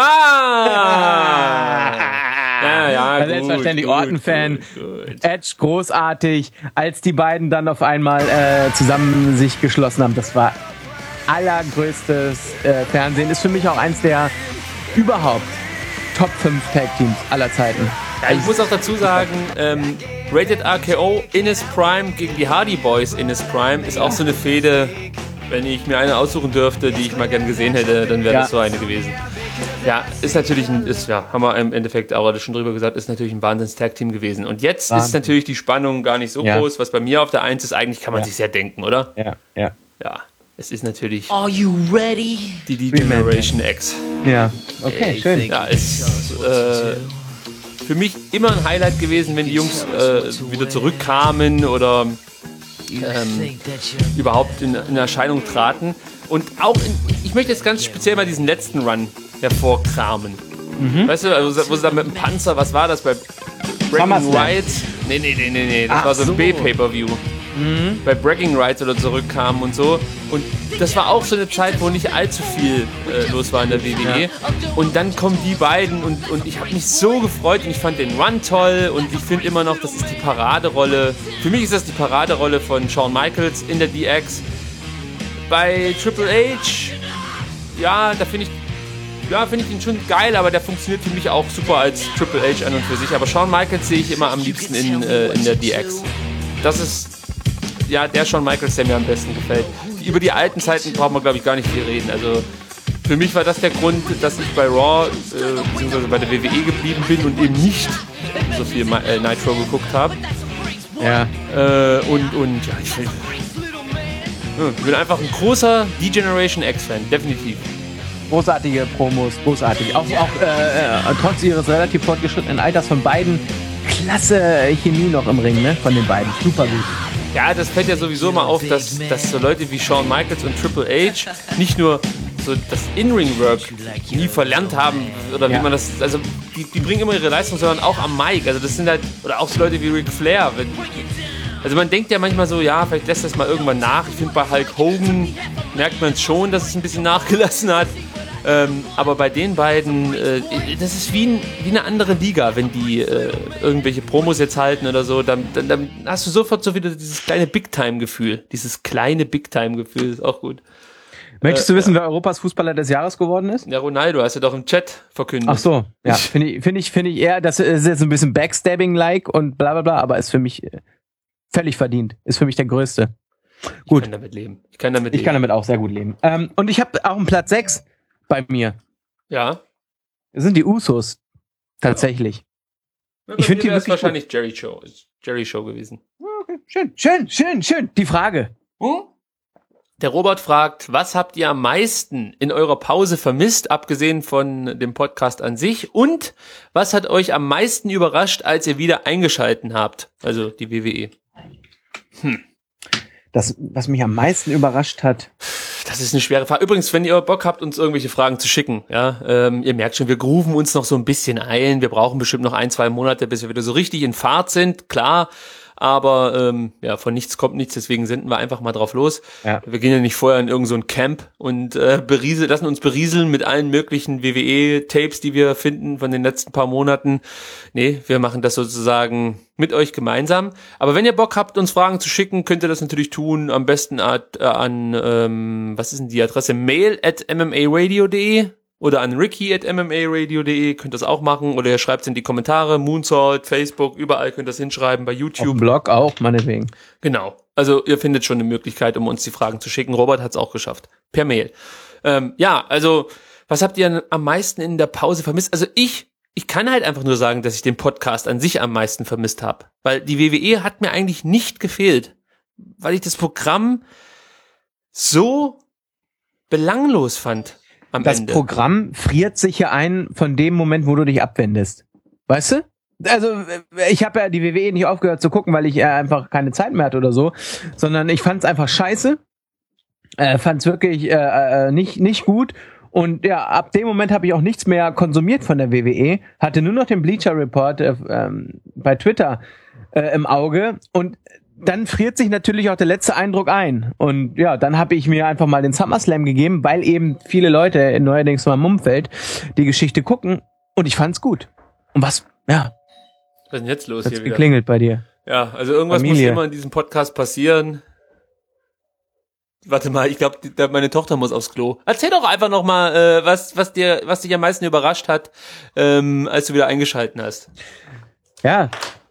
Ah! Ja, ja, Also gut, selbstverständlich gut, Orton-Fan. gut, gut. Edge großartig, als die beiden dann auf einmal äh, zusammen sich geschlossen haben. Das war allergrößtes äh, Fernsehen. Ist für mich auch eins der überhaupt Top fünf Tag-Teams aller Zeiten. Ja, ich muss auch dazu sagen, ähm, Rated R K O in his Prime gegen die Hardy Boys in his Prime ist auch so eine Fehde. Wenn ich mir eine aussuchen dürfte, die ich mal gern gesehen hätte, dann wäre Ja. das so eine gewesen. Ja, ist natürlich ein, ist, ja, haben wir im Endeffekt auch heute schon drüber gesagt, ist natürlich ein Wahnsinns-Tag-Team gewesen. Und jetzt Wahnsinn. ist natürlich die Spannung gar nicht so Ja. groß. Was bei mir auf der Eins ist, eigentlich kann man Ja. sich sehr denken, oder? Ja, ja. Ja, es ist natürlich Are you ready? die, die Three-Man Generation X. Ja, okay, schön. Ja, ist äh, für mich immer ein Highlight gewesen, wenn die Jungs äh, wieder zurückkamen oder ähm, überhaupt in, in Erscheinung traten. Und auch, in, ich möchte jetzt ganz speziell mal diesen letzten Run hervorkramen. Weißt du, also, wo sie dann mit dem Panzer, was war das bei Breaking SummerSlam. Rights? Nee, nee, nee, nee, nee, das Ach war so ein so. B-Pay-Per-View. Bei Breaking Rights oder zurückkamen und so. Und das war auch so eine Zeit, wo nicht allzu viel äh, los war in der W W E. Und dann kommen die beiden und, und ich habe mich so gefreut und ich fand den Run toll und ich finde immer noch, das ist die Paraderolle. Für mich ist das die Paraderolle von Shawn Michaels in der D X. Bei Triple H, ja, da finde ich Ja, finde ich ihn schon geil, aber der funktioniert für mich auch super als Triple H an und für sich. Aber Shawn Michaels sehe ich immer am liebsten in, äh, in der D X. Das ist ja, der Shawn Michaels, der mir am besten gefällt. Über die alten Zeiten brauchen wir, glaube ich, gar nicht viel reden. Also für mich war das der Grund, dass ich bei Raw, äh, beziehungsweise bei der W W E geblieben bin und eben nicht so viel äh, Nitro geguckt habe. Ja. Äh, und, und, ja, ich will, ich bin einfach ein großer D-Generation X-Fan, definitiv. Großartige Promos, großartig. Auch, auch äh, äh, trotz ihres relativ fortgeschrittenen Alters von beiden, klasse Chemie noch im Ring, ne? Von den beiden. Super gut. Ja, das fällt ja sowieso mal auf, dass, dass so Leute wie Shawn Michaels und Triple H nicht nur so das In-Ring-Work nie verlernt haben, oder wie Ja. man das, also die, die bringen immer ihre Leistung, sondern auch am Mic. Also das sind halt, oder auch so Leute wie Ric Flair. Wenn, also man denkt ja manchmal so, ja, vielleicht lässt das mal irgendwann nach. Ich finde, bei Hulk Hogan merkt man es schon, dass es ein bisschen nachgelassen hat. Ähm, aber bei den beiden, äh, das ist wie, ein, wie eine andere Liga, wenn die äh, irgendwelche Promos jetzt halten oder so, dann, dann, dann hast du sofort so wieder dieses kleine Big-Time-Gefühl. Dieses kleine Big-Time-Gefühl ist auch gut. Möchtest du wissen, wer Europas Fußballer des Jahres geworden ist? Ja, Ronaldo, hast du doch im Chat verkündet. Ach so, ja, finde ich, finde ich, finde ich eher, das ist jetzt ein bisschen Backstabbing-like und bla bla bla, aber ist für mich äh, völlig verdient. Ist für mich der Größte. Gut. Ich kann damit leben. Ich kann damit Ich leben. kann damit auch sehr gut leben. Ähm, und ich habe auch einen Platz sechs bei mir. Ja. Das sind die Usos. Tatsächlich. Ja, Ich finde die wäre es wirklich wahrscheinlich Jerry Show. Ist Jerry Show gewesen. Okay, schön, schön, schön, schön. Die Frage. Hm? Der Robert fragt, was habt ihr am meisten in eurer Pause vermisst, abgesehen von dem Podcast an sich? Und was hat euch am meisten überrascht, als ihr wieder eingeschalten habt? Also die W W E. Hm. Das, was mich am meisten überrascht hat. Das ist eine schwere Frage. Übrigens, wenn ihr Bock habt, uns irgendwelche Fragen zu schicken, ja, ähm, ihr merkt schon, wir grooven uns noch so ein bisschen ein. Wir brauchen bestimmt noch ein, zwei Monate, bis wir wieder so richtig in Fahrt sind, klar. Aber ähm, ja, von nichts kommt nichts, deswegen senden wir einfach mal drauf los. Ja. Wir gehen ja nicht vorher in irgend so ein Camp und äh, beriesel, lassen uns berieseln mit allen möglichen W W E-Tapes, die wir finden von den letzten paar Monaten. Nee, wir machen das sozusagen mit euch gemeinsam. Aber wenn ihr Bock habt, uns Fragen zu schicken, könnt ihr das natürlich tun. Am besten at, äh, an, ähm, was ist denn die Adresse? Mail at m m a radio punkt d e oder an ricky at m m a radio punkt d e, könnt ihr das auch machen. Oder ihr schreibt es in die Kommentare, Moonsault, Facebook, überall könnt ihr das hinschreiben, bei YouTube. Auf dem Blog auch, meinetwegen. Genau. Also ihr findet schon eine Möglichkeit, um uns die Fragen zu schicken. Robert hat es auch geschafft. Per Mail. Ähm, ja, also was habt ihr am meisten in der Pause vermisst? Also ich, ich kann halt einfach nur sagen, dass ich den Podcast an sich am meisten vermisst habe. Weil die W W E hat mir eigentlich nicht gefehlt. Weil ich das Programm so belanglos fand am Das Ende. Programm friert sich ja ein von dem Moment, wo du dich abwendest. Weißt du? Also ich habe ja die W W E nicht aufgehört zu gucken, weil ich äh, einfach keine Zeit mehr hatte oder so, sondern ich fand es einfach scheiße, äh, fand es wirklich äh, äh, nicht nicht gut und ja, ab dem Moment habe ich auch nichts mehr konsumiert von der W W E, hatte nur noch den Bleacher Report äh, ähm, bei Twitter äh, im Auge und dann friert sich natürlich auch der letzte Eindruck ein. Und ja, dann habe ich mir einfach mal den SummerSlam gegeben, weil eben viele Leute neuerdings in meinem Umfeld die Geschichte gucken und ich fand's gut. Und was, ja, Was ist denn jetzt los hat's hier wieder? geklingelt bei dir. Ja, also irgendwas Familie. muss immer in diesem Podcast passieren. Warte mal, ich glaube, meine Tochter muss aufs Klo. Erzähl doch einfach noch mal, äh, was, was dir, was dich am meisten überrascht hat, ähm, als du wieder eingeschalten hast. Ja.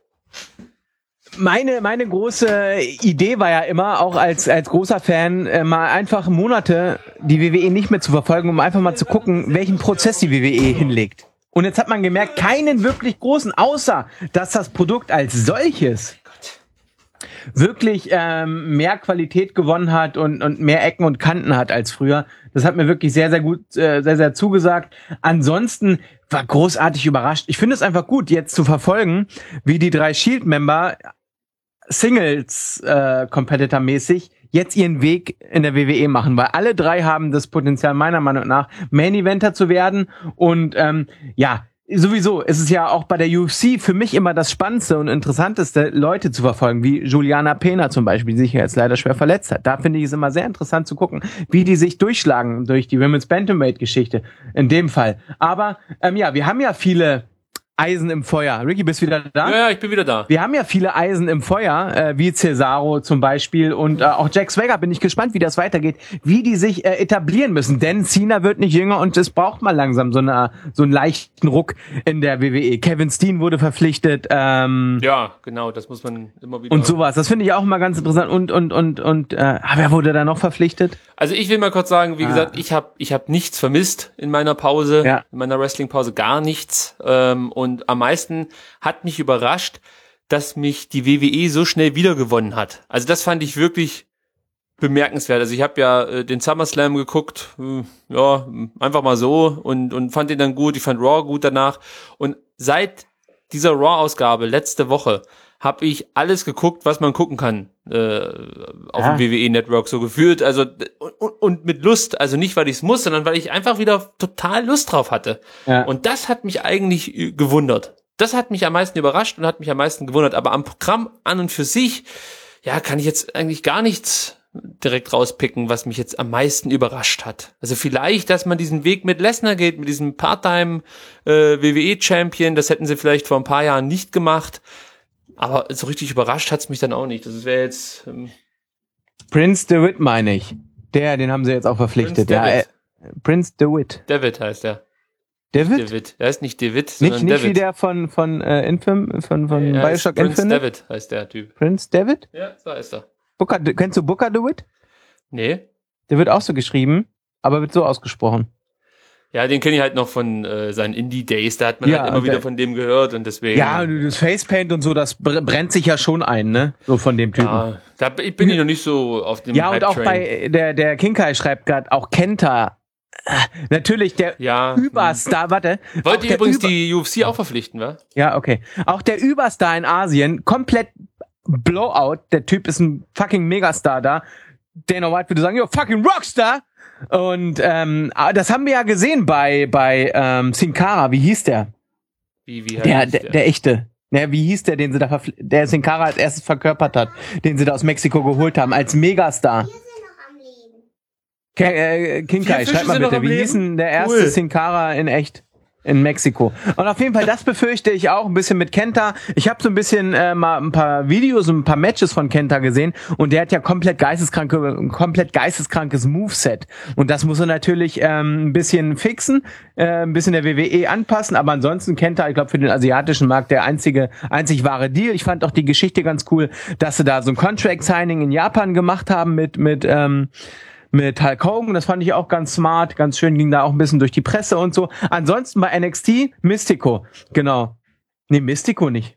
Meine, meine große Idee war ja immer, auch als, als großer Fan, äh, mal einfach Monate die W W E nicht mehr zu verfolgen, um einfach mal zu gucken, welchen Prozess die W W E hinlegt. Und jetzt hat man gemerkt, keinen wirklich großen, außer dass das Produkt als solches wirklich ähm, mehr Qualität gewonnen hat und, und mehr Ecken und Kanten hat als früher. Das hat mir wirklich sehr, sehr gut, äh, sehr, sehr zugesagt. Ansonsten war großartig überrascht. Ich finde es einfach gut, jetzt zu verfolgen, wie die drei Shield-Member Singles äh, Competitor-mäßig jetzt ihren Weg in der W W E machen, weil alle drei haben das Potenzial meiner Meinung nach, Main-Eventer zu werden und ähm, ja, sowieso, es ist ja auch bei der U F C für mich immer das Spannendste und Interessanteste, Leute zu verfolgen, wie Juliana Pena zum Beispiel, die sich jetzt leider schwer verletzt hat. Da finde ich es immer sehr interessant zu gucken, wie die sich durchschlagen durch die Women's Bantamweight-Geschichte in dem Fall. Aber ähm, ja, wir haben ja viele Eisen im Feuer. Ricky, bist du wieder da? Ja, ja, ich bin wieder da. Wir haben ja viele Eisen im Feuer, äh, wie Cesaro zum Beispiel und äh, auch Jack Swagger. Bin ich gespannt, wie das weitergeht, wie die sich äh, etablieren müssen. Denn Cena wird nicht jünger und es braucht mal langsam so, eine, so einen leichten Ruck in der W W E. Kevin Steen wurde verpflichtet. Ähm, Ja, genau, das muss man immer wieder... Und sowas. Das finde ich auch mal ganz interessant. Und, und, und, und, äh, ah, wer wurde da noch verpflichtet? Also ich will mal kurz sagen, wie Ah. gesagt, ich habe ich hab nichts vermisst in meiner Pause, Ja. in meiner Wrestling-Pause, gar nichts. Ähm, und am meisten hat mich überrascht, dass mich die W W E so schnell wiedergewonnen hat. Also das fand ich wirklich bemerkenswert. Also ich habe ja äh, den SummerSlam geguckt, äh, ja, einfach mal so und, und fand den dann gut. Ich fand Raw gut danach. Und seit dieser Raw-Ausgabe letzte Woche habe ich alles geguckt, was man gucken kann äh, auf Ja. dem W W E-Network so gefühlt. Also und, und mit Lust, also nicht, weil ich es muss, sondern weil ich einfach wieder total Lust drauf hatte. Ja. Und das hat mich eigentlich äh, gewundert. Das hat mich am meisten überrascht und hat mich am meisten gewundert. Aber am Programm an und für sich, ja, kann ich jetzt eigentlich gar nichts direkt rauspicken, was mich jetzt am meisten überrascht hat. Also vielleicht, dass man diesen Weg mit Lesnar geht, mit diesem Part-Time äh, W W E-Champion, das hätten sie vielleicht vor ein paar Jahren nicht gemacht. Aber so richtig überrascht hat's mich dann auch nicht. Das wäre jetzt ähm, Prince DeWitt meine ich. Der, den haben sie jetzt auch verpflichtet. Prince Ja, äh, Devitt. Prince DeWitt. David heißt er. David? David. Er heißt nicht David, Nicht, sondern nicht David. wie der von, von äh, Infam, von, von Er heißt Bioshock Prince Infinite? David heißt der Typ. Prince David? Ja, so heißt er. Booker, kennst du Booker DeWitt? Nee. Der wird auch so geschrieben, aber wird so ausgesprochen. Ja, den kenne ich halt noch von äh, seinen Indie-Days. Da hat man Ja, halt immer der- wieder von dem gehört und deswegen... Ja, das Facepaint und so, das br- brennt sich ja schon ein, ne? So von dem Typen. Ja, ja da bin ich bin ich noch nicht so auf dem und auch Hype-Train. bei, der, der Kinkai schreibt gerade, auch Kenta. Äh, Natürlich der Ja. Überstar, warte. auch Wollt ihr der übrigens Über- die U F C auch verpflichten, wa? Ja, okay. Auch der Überstar in Asien, komplett Blowout. Der Typ ist ein fucking Megastar da. Dana White würde sagen, yo, fucking Rockstar. Und ähm, ah, das haben wir ja gesehen bei bei ähm, Sin Cara. Wie hieß der? Wie, wie Der, heißt der, der echte. Ja, wie hieß der, den sie da verpfli- der Sin Cara als erstes verkörpert hat, den sie da aus Mexiko geholt haben, als Megastar. Ke äh, Kinkai, Vier Fische schreib mal sind noch bitte, am wie Leben? hieß denn der erste Cool. Sin Cara in echt? In Mexiko. Und auf jeden Fall, das befürchte ich auch ein bisschen mit Kenta. Ich habe so ein bisschen äh, mal ein paar Videos und ein paar Matches von Kenta gesehen und der hat ja komplett geisteskranke, ein komplett geisteskrankes Moveset. Und das muss er natürlich ähm, ein bisschen fixen, äh, ein bisschen der W W E anpassen, aber ansonsten Kenta, ich glaube, für den asiatischen Markt der einzige, einzig wahre Deal. Ich fand auch die Geschichte ganz cool, dass sie da so ein Contract-Signing in Japan gemacht haben mit, mit, ähm, mit Hulk Hogan, das fand ich auch ganz smart, ganz schön, ging da auch ein bisschen durch die Presse und so. Ansonsten bei N X T, Mystico, genau. Nee, Mystico nicht.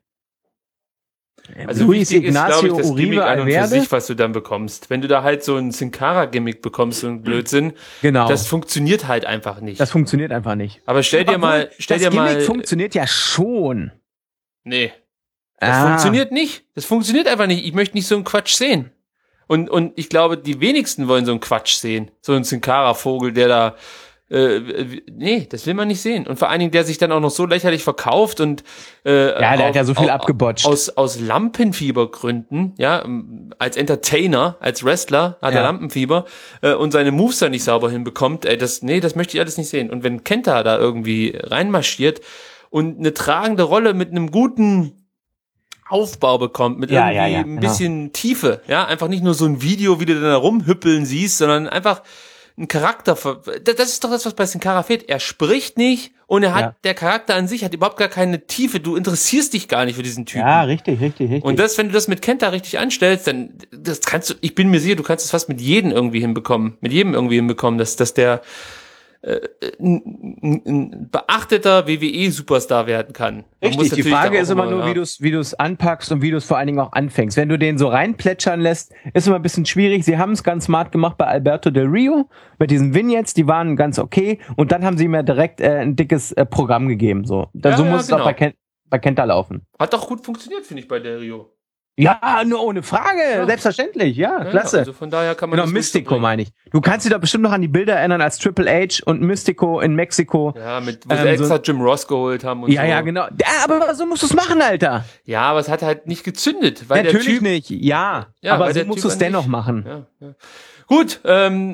Also Luis wichtig ist, glaube ich, Ignacio das Gimmick Uribe an und für Alverde. sich, was du dann bekommst. Wenn du da halt so ein Sin Cara-Gimmick bekommst, so ein Blödsinn, Genau. das funktioniert halt einfach nicht. Das funktioniert einfach nicht. Aber stell dir mal, stell das dir mal, Gimmick funktioniert ja schon. nee, das Ah. funktioniert nicht. Das funktioniert einfach nicht. Ich möchte nicht so einen Quatsch sehen. Und, und ich glaube, die wenigsten wollen so einen Quatsch sehen. So ein Sin Cara-Vogel, der da, äh, nee, das will man nicht sehen. Und vor allen Dingen, der sich dann auch noch so lächerlich verkauft und, äh, Ja, der hat ja so viel au- abgebotscht. Aus, aus Lampenfiebergründen, ja, ähm, als Entertainer, als Wrestler hat Ja. er Lampenfieber, äh, und seine Moves da nicht sauber hinbekommt, ey, das, nee, das möchte ich alles nicht sehen. Und wenn Kenta da irgendwie reinmarschiert und eine tragende Rolle mit einem guten Aufbau bekommt, mit Ja, irgendwie ja, ja, ein genau. bisschen Tiefe, ja, einfach nicht nur so ein Video, wie du da rumhüppeln siehst, sondern einfach ein Charakter, ver- das das ist doch das, was bei Sin Cara fehlt. Er spricht nicht und er hat, Ja. der Charakter an sich hat überhaupt gar keine Tiefe, du interessierst dich gar nicht für diesen Typen. Ja, richtig, richtig, richtig. Und das, wenn du das mit Kenta richtig anstellst, dann, das kannst du, ich bin mir sicher, du kannst es fast mit jedem irgendwie hinbekommen, mit jedem irgendwie hinbekommen, dass, dass der, äh, ein, ein, ein beachteter W W E-Superstar werden kann. Man muss Richtig, die natürlich Frage da auch ist immer nur, ja. wie du es wie du es anpackst und wie du es vor allen Dingen auch anfängst. Wenn du den so reinplätschern lässt, ist immer ein bisschen schwierig. Sie haben es ganz smart gemacht bei Alberto Del Rio mit diesen Vignettes, die waren ganz okay und dann haben sie mir direkt äh, ein dickes äh, Programm gegeben. So, dann, Ja, so ja, muss es genau. auch bei, Ken bei Kenta laufen. Hat doch gut funktioniert, finde ich, bei Del Rio. Ja, nur ohne Frage, Ja. selbstverständlich, ja, Ja, klasse. Ja, also von daher kann man Genau, das ruhig Mystico so bringen. meine ich. Du kannst dich doch bestimmt noch an die Bilder erinnern, als Triple H und Mystico in Mexiko. Ja, mit, wo sie Ähm, extra so- Jim Ross geholt haben und Ja, so. ja, genau. Ja, aber so musst du es machen, Alter. Ja, aber es hat halt nicht gezündet, weil Natürlich der Typ, nicht, ja. Ja, aber weil so der musst Typ du es an dennoch sich- machen. Ja, ja. Gut, ähm,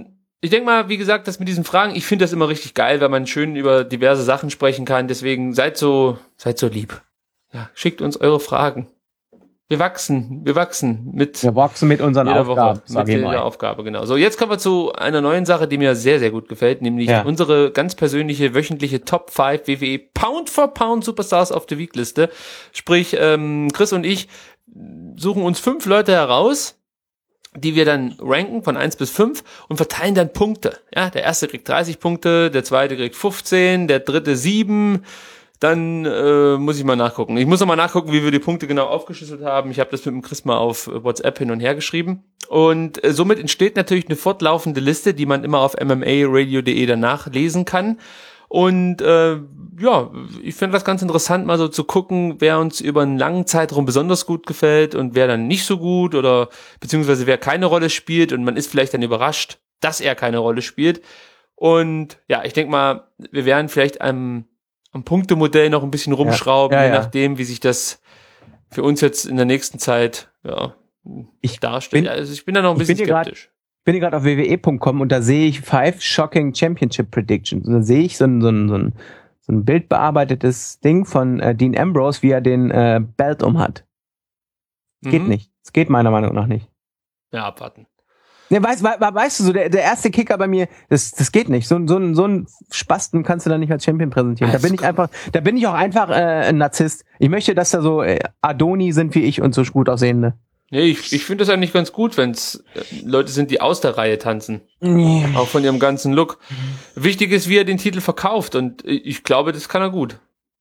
ich denke mal, wie gesagt, das mit diesen Fragen, ich finde das immer richtig geil, weil man schön über diverse Sachen sprechen kann. Deswegen seid so, seid so lieb. Ja, schickt uns eure Fragen. Wir wachsen, wir wachsen mit. Wir wachsen mit unseren jeder Aufgaben. Woche, mit jeder Aufgabe, genau. So, jetzt kommen wir zu einer neuen Sache, die mir sehr, sehr gut gefällt, nämlich ja. unsere ganz persönliche wöchentliche Top fünf W W E Pound for Pound Superstars of the Week Liste. Sprich, ähm, Chris und ich suchen uns fünf Leute heraus, die wir dann ranken von eins bis fünf und verteilen dann Punkte. Ja, der erste kriegt dreißig Punkte, der zweite kriegt fünfzehn, der dritte sieben. Dann äh, muss ich mal nachgucken. Ich muss noch mal nachgucken, wie wir die Punkte genau aufgeschlüsselt haben. Ich habe das mit dem Chris mal auf WhatsApp hin und her geschrieben. Und äh, somit entsteht natürlich eine fortlaufende Liste, die man immer auf M M A radio punkt de danach lesen kann. Und äh, ja, ich finde das ganz interessant, mal so zu gucken, wer uns über einen langen Zeitraum besonders gut gefällt und wer dann nicht so gut oder beziehungsweise wer keine Rolle spielt und man ist vielleicht dann überrascht, dass er keine Rolle spielt. Und ja, ich denke mal, wir werden vielleicht am am Punktemodell noch ein bisschen rumschrauben, ja, ja, je nachdem, wie sich das für uns jetzt in der nächsten Zeit ja, ich darstellt. Bin, also ich bin da noch ein bisschen ich skeptisch. Grad, ich bin hier gerade auf w w e punkt com und da sehe ich Five Shocking Championship Predictions. Und da sehe ich so ein, so ein, so ein, so ein bildbearbeitetes Ding von äh, Dean Ambrose, wie er den äh, Belt um hat. Mhm. Geht nicht. Es geht meiner Meinung nach nicht. Ja, abwarten. Ne, weißt, we, weißt du, so der, der erste Kicker bei mir, das, das geht nicht. So, so, so ein Spasten kannst du da nicht als Champion präsentieren. Da bin ich einfach, da bin ich auch einfach äh, ein Narzisst. Ich möchte, dass da so äh, Adoni sind wie ich und so gut aussehende. Nee, ich, ich finde das eigentlich ganz gut, wenn es äh, Leute sind, die aus der Reihe tanzen. Nee. Auch von ihrem ganzen Look. Wichtig ist, wie er den Titel verkauft und ich glaube, das kann er gut.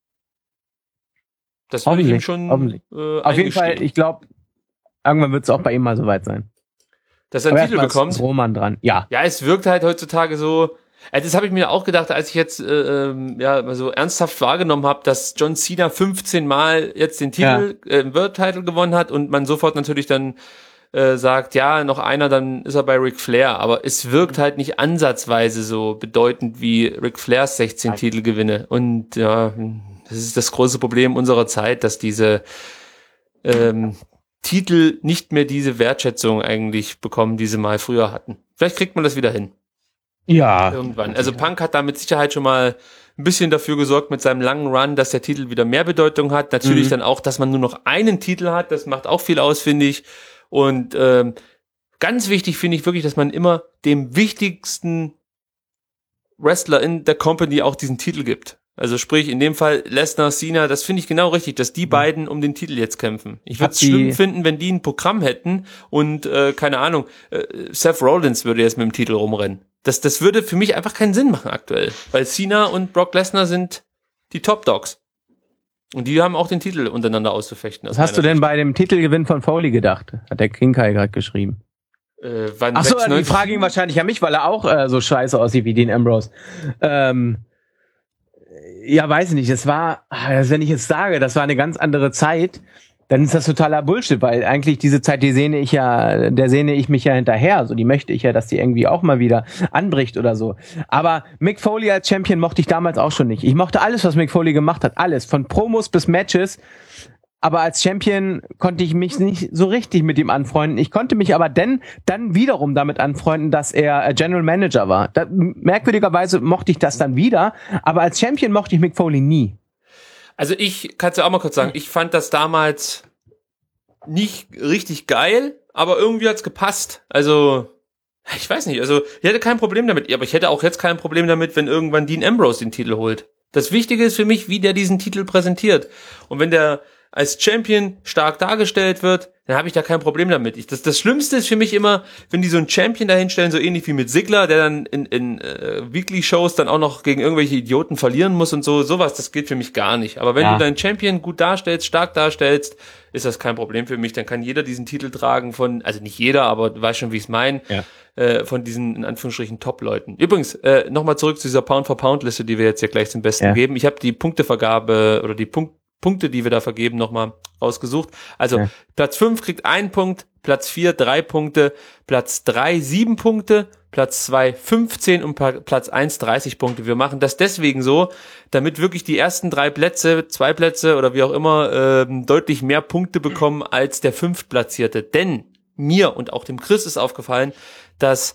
Das würde ich ihm schon äh, auf jeden Fall, ich glaube, irgendwann wird es auch bei ihm mal soweit sein. Dass er einen Titel bekommt. Roman dran. Ja. Ja, es wirkt halt heutzutage so. Also das habe ich mir auch gedacht, als ich jetzt äh, ja mal so ernsthaft wahrgenommen habe, dass John Cena fünfzehn Mal jetzt den Titel, ja. äh, World Title gewonnen hat und man sofort natürlich dann äh, sagt, ja, noch einer, dann ist er bei Ric Flair. Aber es wirkt halt nicht ansatzweise so bedeutend wie Ric Flairs sechzehn Titelgewinne. Und ja, das ist das große Problem unserer Zeit, dass diese ähm, Titel nicht mehr diese Wertschätzung eigentlich bekommen, die sie mal früher hatten. Vielleicht kriegt man das wieder hin. Ja. Irgendwann. Also Punk hat da mit Sicherheit schon mal ein bisschen dafür gesorgt mit seinem langen Run, dass der Titel wieder mehr Bedeutung hat. Natürlich mhm. dann auch, dass man nur noch einen Titel hat. Das macht auch viel aus, finde ich. Und ähm, ganz wichtig finde ich wirklich, dass man immer dem wichtigsten Wrestler in der Company auch diesen Titel gibt. Also sprich, in dem Fall Lesnar, Cena, das finde ich genau richtig, dass die beiden um den Titel jetzt kämpfen. Ich würde es schlimm finden, wenn die ein Programm hätten und, äh, keine Ahnung, äh, Seth Rollins würde jetzt mit dem Titel rumrennen. Das, das würde für mich einfach keinen Sinn machen aktuell, weil Cena und Brock Lesnar sind die Top Dogs. Und die haben auch den Titel untereinander auszufechten. Was hast du denn bei dem Titelgewinn von Foley gedacht? Hat der Kinkai gerade geschrieben. Äh, Ach so, die Frage ging wahrscheinlich an mich, weil er auch äh, so scheiße aussieht wie Dean Ambrose. Ähm, ja, weiß ich nicht. Das war, wenn ich jetzt sage, das war eine ganz andere Zeit, dann ist das totaler Bullshit, weil eigentlich diese Zeit, die sehne ich ja, der sehne ich mich ja hinterher. Also die möchte ich ja, dass die irgendwie auch mal wieder anbricht oder so. Aber Mick Foley als Champion mochte ich damals auch schon nicht. Ich mochte alles, was Mick Foley gemacht hat. Alles. Von Promos bis Matches. Aber als Champion konnte ich mich nicht so richtig mit ihm anfreunden. Ich konnte mich aber denn, dann wiederum damit anfreunden, dass er General Manager war. Da, merkwürdigerweise mochte ich das dann wieder. Aber als Champion mochte ich Mick Foley nie. Also ich kann es ja auch mal kurz sagen, ich fand das damals nicht richtig geil, aber irgendwie hat's gepasst. Also, ich weiß nicht, also ich hätte kein Problem damit, aber ich hätte auch jetzt kein Problem damit, wenn irgendwann Dean Ambrose den Titel holt. Das Wichtige ist für mich, wie der diesen Titel präsentiert. Und wenn der als Champion stark dargestellt wird, dann habe ich da kein Problem damit. Ich, das, das Schlimmste ist für mich immer, wenn die so einen Champion dahinstellen, so ähnlich wie mit Ziggler, der dann in, in äh, Weekly-Shows dann auch noch gegen irgendwelche Idioten verlieren muss und so, sowas, das geht für mich gar nicht. Aber wenn ja. du deinen Champion gut darstellst, stark darstellst, ist das kein Problem für mich. Dann kann jeder diesen Titel tragen von, also nicht jeder, aber du weißt schon, wie ich es meine, ja. äh, von diesen, in Anführungsstrichen, Top-Leuten. Übrigens, äh, nochmal zurück zu dieser Pound-for-Pound-Liste, die wir jetzt ja gleich zum Besten ja. geben. Ich habe die Punktevergabe oder die Punkt Punkte, die wir da vergeben, nochmal rausgesucht. Also ja. Platz fünf kriegt einen Punkt, Platz vier drei Punkte, Platz drei sieben Punkte, Platz zwei fünfzehn und Platz eins dreißig Punkte. Wir machen das deswegen so, damit wirklich die ersten drei Plätze, zwei Plätze oder wie auch immer, ähm, deutlich mehr Punkte bekommen als der Fünftplatzierte. Denn mir und auch dem Chris ist aufgefallen, dass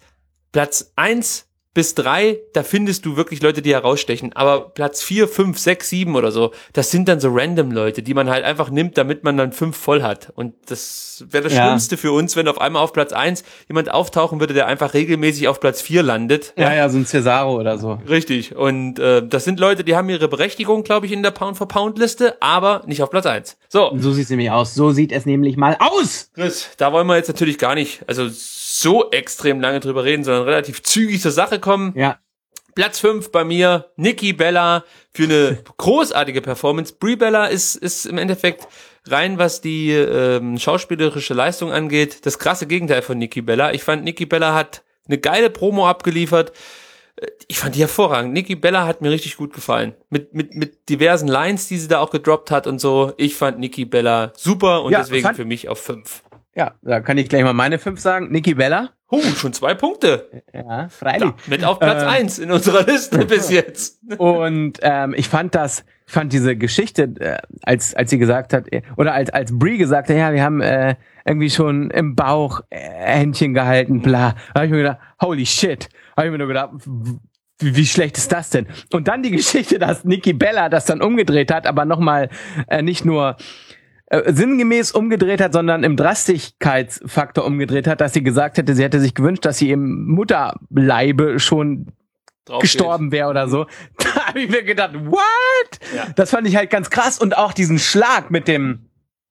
Platz eins bis drei, da findest du wirklich Leute, die herausstechen. Aber Platz vier, fünf, sechs, sieben oder so, das sind dann so random Leute, die man halt einfach nimmt, damit man dann fünf voll hat. Und das wäre das Ja. Schlimmste für uns, wenn auf einmal auf Platz eins jemand auftauchen würde, der einfach regelmäßig auf Platz vier landet. Ja, ja, so ein Cesaro oder so. Richtig. Und äh, das sind Leute, die haben ihre Berechtigung, glaube ich, in der Pound-for-Pound-Liste, aber nicht auf Platz eins. So, So sieht's nämlich aus. So sieht es nämlich mal aus. Chris, da wollen wir jetzt natürlich gar nicht, also so extrem lange drüber reden, sondern relativ zügig zur Sache kommen. Ja. Platz fünf bei mir, Nikki Bella für eine großartige Performance. Brie Bella ist ist im Endeffekt rein, was die ähm, schauspielerische Leistung angeht, das krasse Gegenteil von Nikki Bella. Ich fand, Nikki Bella hat eine geile Promo abgeliefert. Ich fand die hervorragend. Nikki Bella hat mir richtig gut gefallen. Mit mit mit diversen Lines, die sie da auch gedroppt hat und so. Ich fand Nikki Bella super und Ja, deswegen fand- für mich auf fünf. Ja, da kann ich gleich mal meine fünf sagen. Nikki Bella. Oh, schon zwei Punkte. Ja, freilich. Mit auf Platz Ähm. eins in unserer Liste bis jetzt. Und ähm, ich fand das, ich fand diese Geschichte, äh, als als sie gesagt hat, äh, oder als als Brie gesagt hat, ja, wir haben äh, irgendwie schon im Bauch äh, Händchen gehalten, bla. Da habe ich mir gedacht, holy shit. Habe ich mir nur gedacht, wie, wie schlecht ist das denn? Und dann die Geschichte, dass Nikki Bella das dann umgedreht hat, aber nochmal äh, nicht nur äh, sinngemäß umgedreht hat, sondern im Drastigkeitsfaktor umgedreht hat, dass sie gesagt hätte, sie hätte sich gewünscht, dass sie im Mutterleibe schon Drauf gestorben wäre oder so. Da habe ich mir gedacht, what? Ja. Das fand ich halt ganz krass. Und auch diesen Schlag mit dem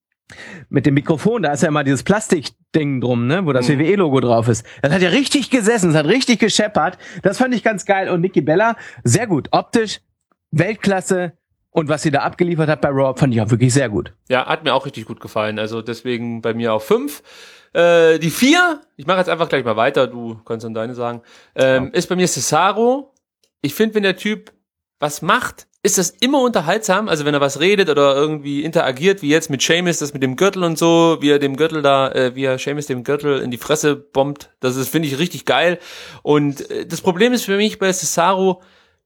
mit dem Mikrofon, da ist ja immer dieses Plastikding drum, ne, wo das Mhm. W W E-Logo drauf ist. Das hat ja richtig gesessen, das hat richtig gescheppert. Das fand ich ganz geil. Und Nikki Bella, sehr gut. Optisch, Weltklasse. Und was sie da abgeliefert hat bei Raw, fand ich auch wirklich sehr gut. Ja, hat mir auch richtig gut gefallen. Also deswegen bei mir auf fünf. Äh, die vier, ich mache jetzt einfach gleich mal weiter, du kannst dann deine sagen, ähm, ist bei mir Cesaro. Ich finde, wenn der Typ was macht, ist das immer unterhaltsam. Also wenn er was redet oder irgendwie interagiert, wie jetzt mit Sheamus, das mit dem Gürtel und so, wie er dem Gürtel da, äh, wie er Sheamus dem Gürtel in die Fresse bombt, das ist, finde ich, richtig geil. Und äh, das Problem ist für mich bei Cesaro,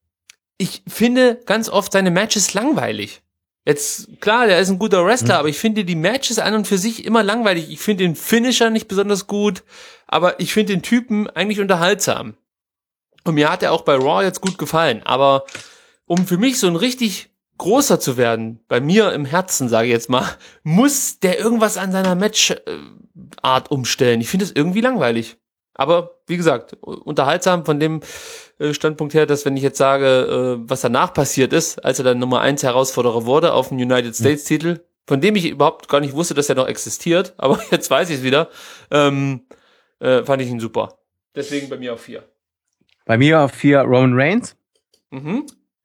ich finde ganz oft seine Matches langweilig. Jetzt, klar, der ist ein guter Wrestler, mhm. aber ich finde die Matches an und für sich immer langweilig. Ich finde den Finisher nicht besonders gut, aber ich finde den Typen eigentlich unterhaltsam. Und mir hat er auch bei Raw jetzt gut gefallen. Aber um für mich so ein richtig großer zu werden, bei mir im Herzen, sage ich jetzt mal, muss der irgendwas an seiner Matchart umstellen. Ich finde es irgendwie langweilig. Aber, wie gesagt, unterhaltsam von dem Standpunkt her, dass wenn ich jetzt sage, was danach passiert ist, als er dann Nummer eins Herausforderer wurde auf den United States Titel, von dem ich überhaupt gar nicht wusste, dass er noch existiert, aber jetzt weiß ich es wieder, ähm, äh, fand ich ihn super. Deswegen bei mir auf vier. Bei mir auf vier Roman Reigns. Mhm.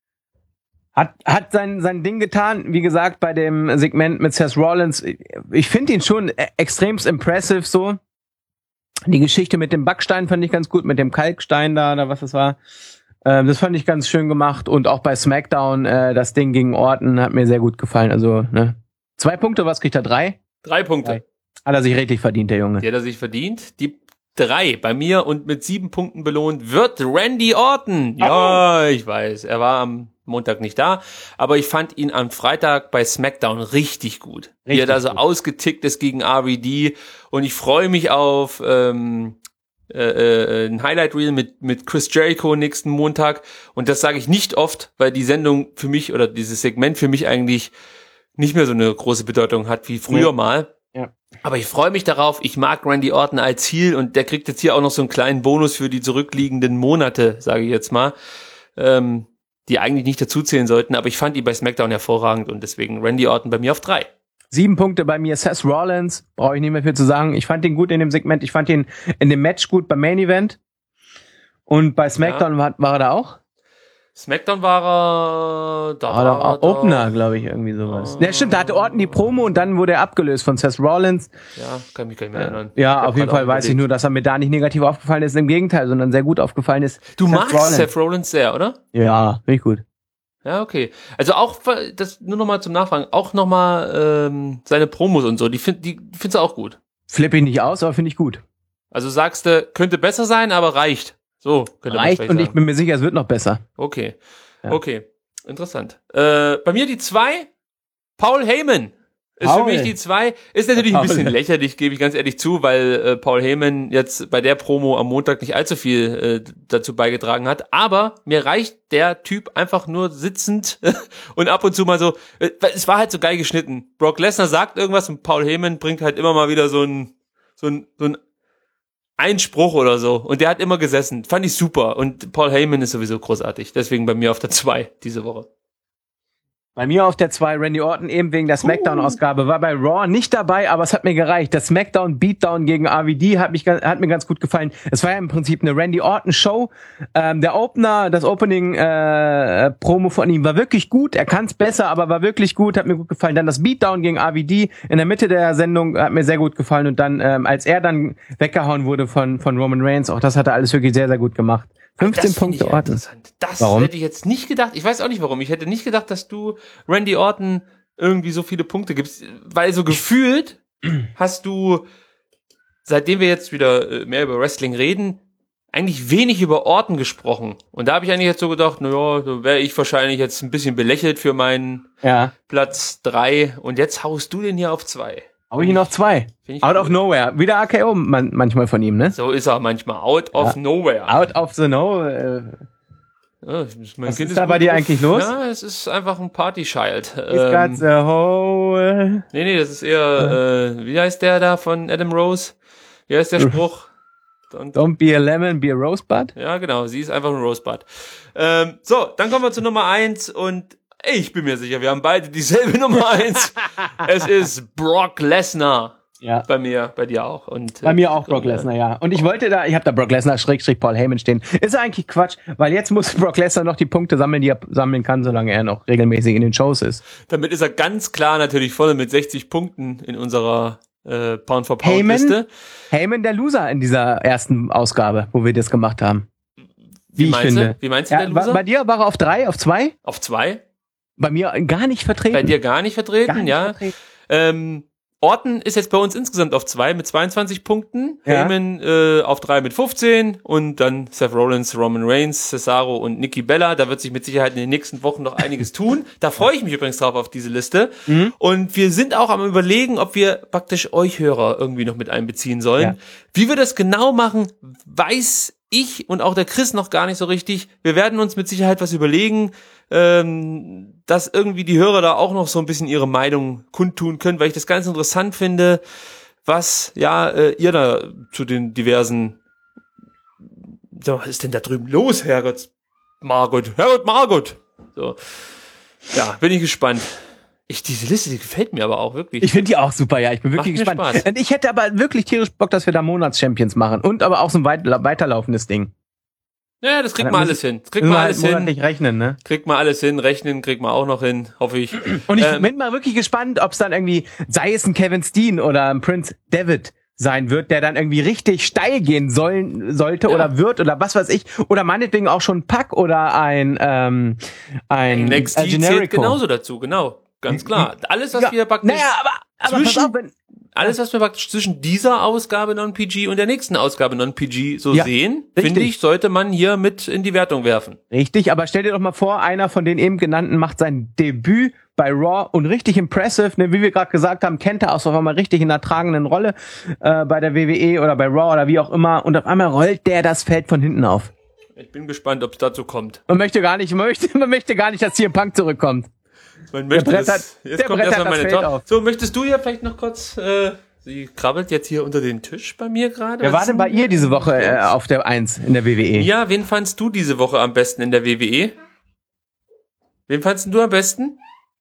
Hat, hat sein, sein Ding getan, wie gesagt, bei dem Segment mit Seth Rollins. Ich finde ihn schon extremst impressive so. Die Geschichte mit dem Backstein fand ich ganz gut, mit dem Kalkstein da, oder was das war. Ähm, das fand ich ganz schön gemacht. Und auch bei SmackDown, äh, das Ding gegen Orton hat mir sehr gut gefallen. Also, ne. Zwei Punkte, was kriegt er? Drei? Drei Punkte. Drei. Hat er sich richtig verdient, der Junge. Die hat er sich verdient. Die drei bei mir und mit sieben Punkten belohnt wird Randy Orton. Ja, ich weiß, er war am Montag nicht da, aber ich fand ihn am Freitag bei SmackDown richtig gut. Richtig Wie er da so gut. ausgetickt ist gegen R V D und ich freue mich auf ähm, äh, äh, ein Highlight Reel mit mit Chris Jericho nächsten Montag und das sage ich nicht oft, weil die Sendung für mich oder dieses Segment für mich eigentlich nicht mehr so eine große Bedeutung hat wie früher ja. mal. Ja. Aber ich freue mich darauf, ich mag Randy Orton als Ziel und der kriegt jetzt hier auch noch so einen kleinen Bonus für die zurückliegenden Monate, sage ich jetzt mal, ähm, die eigentlich nicht dazuzählen sollten, aber ich fand ihn bei SmackDown hervorragend und deswegen Randy Orton bei mir auf drei. Sieben Punkte bei mir, Seth Rollins, brauche ich nicht mehr viel zu sagen. Ich fand ihn gut in dem Segment, ich fand ihn in dem Match gut beim Main Event und bei SmackDown ja. war, war er da auch? SmackDown war er da. War doch auch Opener, glaube ich, irgendwie sowas. Ja, stimmt, da hatte Orton die Promo und dann wurde er abgelöst von Seth Rollins. Ja, kann mich gar nicht mehr erinnern. Ja, auf jeden Fall weiß ich nur, dass er mir da nicht negativ aufgefallen ist, im Gegenteil, sondern sehr gut aufgefallen ist. Du magst Seth Rollins sehr, oder? Ja, finde ich gut. Ja, okay. Also auch, das nur nochmal zum Nachfragen, auch nochmal ähm, seine Promos und so, die, find, die findest du auch gut? Flippe ich nicht aus, aber finde ich gut. Also sagst du, könnte besser sein, aber reicht. So, könnte reicht man und sagen. Ich bin mir sicher, es wird noch besser. Okay, ja. okay, interessant. Äh, bei mir die zwei, Paul Heyman. Ist Paul. für mich die zwei. Ist natürlich ein Paul. bisschen lächerlich, gebe ich ganz ehrlich zu, weil äh, Paul Heyman jetzt bei der Promo am Montag nicht allzu viel äh, dazu beigetragen hat. Aber mir reicht der Typ einfach nur sitzend und ab und zu mal so, äh, es war halt so geil geschnitten. Brock Lesnar sagt irgendwas und Paul Heyman bringt halt immer mal wieder so ein, so ein, so ein Einspruch oder so. Und der hat immer gesessen. Fand ich super. Und Paul Heyman ist sowieso großartig. Deswegen bei mir auf der zwei diese Woche. Bei mir auf der zwei Randy Orton eben wegen der Smackdown-Ausgabe, war bei Raw nicht dabei, aber es hat mir gereicht. Das Smackdown-Beatdown gegen R V D hat, mich, hat mir ganz gut gefallen. Es war ja im Prinzip eine Randy Orton-Show. Ähm, der Opener, das Opening-Promo äh, von ihm war wirklich gut. Er kann es besser, aber war wirklich gut, hat mir gut gefallen. Dann das Beatdown gegen R V D in der Mitte der Sendung hat mir sehr gut gefallen. Und dann, ähm, als er dann weggehauen wurde von, von Roman Reigns, auch das hat er alles wirklich sehr, sehr gut gemacht. fünfzehn Das finde Punkte ich Orton. interessant. Das Warum? hätte ich jetzt nicht gedacht. Ich weiß auch nicht warum. Ich hätte nicht gedacht, dass du Randy Orton irgendwie so viele Punkte gibst. Weil so gefühlt hast du, seitdem wir jetzt wieder mehr über Wrestling reden, eigentlich wenig über Orton gesprochen. Und da habe ich eigentlich jetzt so gedacht, naja, da wäre ich wahrscheinlich jetzt ein bisschen belächelt für meinen Ja. Platz drei. Und jetzt haust du den hier auf zwei. Hau ich ihn auf zwei. Find ich Out cool. of nowhere. Wieder R K O man, manchmal von ihm, ne? So ist er manchmal. Out of Ja. nowhere. Out of the no. Äh, Ja, mein Was Kind ist da bei gut dir drauf. eigentlich los? Ja, es ist einfach ein Party-Child. He's got Ähm, the whole. nee, nee, das ist eher, äh, wie heißt der da von Adam Rose? Wie heißt der Spruch? Und, Don't be a lemon, be a rosebud. ja, genau, sie ist einfach ein Rosebud. Ähm, so, dann kommen wir zu Nummer eins und ich bin mir sicher, wir haben beide dieselbe Nummer eins. Es ist Brock Lesnar. Ja. Bei mir, bei dir auch. Und, Bei mir auch äh, Brock Lesnar, ja. Und ich wollte da, ich habe da Brock Lesnar Schrägstrich Paul Heyman stehen. Ist eigentlich Quatsch, weil jetzt muss Brock Lesnar noch die Punkte sammeln, die er sammeln kann, solange er noch regelmäßig in den Shows ist. Damit ist er ganz klar natürlich voll mit sechzig Punkten in unserer äh, Pound-for-Pound-Liste. Heyman der Loser in dieser ersten Ausgabe, wo wir das gemacht haben. Wie, ich meinst finde. du? Wie meinst du Ja, der bei, Loser? bei dir war er auf drei, auf zwei? Auf zwei? Bei mir gar nicht vertreten. Bei dir gar nicht vertreten, Gar nicht ja. vertreten. Ähm, Orton ist jetzt bei uns insgesamt auf zwei mit zweiundzwanzig Punkten, Ja. Heyman äh, auf drei mit fünfzehn und dann Seth Rollins, Roman Reigns, Cesaro und Nikki Bella. Da wird sich mit Sicherheit in den nächsten Wochen noch einiges tun. Da freue ich mich übrigens drauf auf diese Liste. Mhm. Und wir sind auch am Überlegen, ob wir praktisch euch Hörer irgendwie noch mit einbeziehen sollen. Ja. Wie wir das genau machen, weiß ich und auch der Chris noch gar nicht so richtig. Wir werden uns mit Sicherheit was überlegen, ähm, dass irgendwie die Hörer da auch noch so ein bisschen ihre Meinung kundtun können, weil ich das ganz interessant finde, was ja äh, ihr da zu den diversen, ja, was ist denn da drüben los, Herrgott Margot, Herrgott Margot. So, ja, bin ich gespannt. Ich, diese Liste, die gefällt mir aber auch wirklich. Ich finde die auch super, ja. Ich bin wirklich Macht mir gespannt. Spaß. Und ich hätte aber wirklich tierisch Bock, dass wir da Monats-Champions machen. Und aber auch so ein weit, weiterlaufendes Ding. ja, das kriegt Dann man müssen- alles hin. Das kriegt Müssen man wir alles halt hin. monatlich rechnen, ne? Kriegt man alles hin. Rechnen kriegt man auch noch hin, hoffe ich. Und ich Ähm, bin mal wirklich gespannt, ob es dann irgendwie, sei es ein Kevin Steen oder ein Prince David sein wird, der dann irgendwie richtig steil gehen sollen, sollte Ja. oder wird oder was weiß ich. Oder meinetwegen auch schon Pac oder ein, ähm, ein N X äh, T zählt Generico. genauso dazu, genau. Ganz klar. Alles, was Ja, wir praktisch, naja, aber, aber pass zwischen- auf, wenn, alles, was wir praktisch zwischen dieser Ausgabe Non-P G und der nächsten Ausgabe Non-P G so Ja, sehen, richtig. finde ich, sollte man hier mit in die Wertung werfen. Richtig, aber stell dir doch mal vor, einer von den eben genannten macht sein Debüt bei Raw und richtig impressive, ne, wie wir gerade gesagt haben, kennt er aus auf einmal richtig in einer tragenden Rolle äh, bei der W W E oder bei Raw oder wie auch immer und auf einmal rollt der das Feld von hinten auf. Ich bin gespannt, ob es dazu kommt. Man möchte gar nicht, man möchte, man möchte gar nicht, dass C M Punk zurückkommt. Man möchte brettert- das, jetzt der kommt brettert erstmal das meine Feld Tochter. auf. So, möchtest du ja vielleicht noch kurz, äh, sie krabbelt jetzt hier unter den Tisch bei mir gerade. Wer Was war denn bei ihr diese Woche äh, auf der eins in der W W E? Ja, wen fandst du diese Woche am besten in der W W E? Wen fandst du am besten?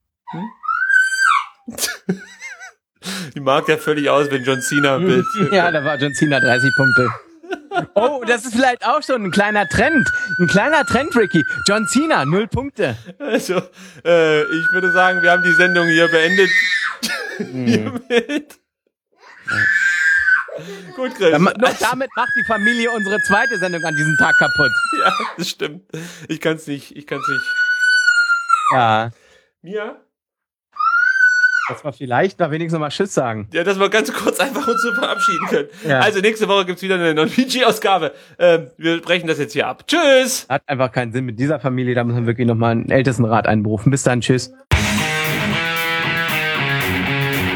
Hm? Die mag ja völlig aus, wenn John Cena ein Bild. Ja, da war John Cena dreißig Punkte. Oh, das ist vielleicht auch schon ein kleiner Trend. Ein kleiner Trend, Ricky. John Cena, null Punkte. Also, äh, ich würde sagen, wir haben die Sendung hier beendet. Hiermit. Gut, Chris. Dam- Noch damit macht die Familie unsere zweite Sendung an diesem Tag kaputt. Ja, das stimmt. Ich kann's nicht, ich kann's nicht. Ja, Mia? das war vielleicht, da wenigstens noch mal Tschüss sagen. Ja, dass wir ganz kurz einfach uns so verabschieden können. Ja. Also nächste Woche gibt's wieder eine Non-P G-Ausgabe. Ähm, wir brechen das jetzt hier ab. Tschüss! Hat einfach keinen Sinn mit dieser Familie, da muss man wirklich noch mal einen Ältestenrat einberufen. Bis dann, tschüss.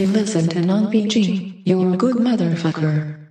you listen to non-P G, you're a good motherfucker.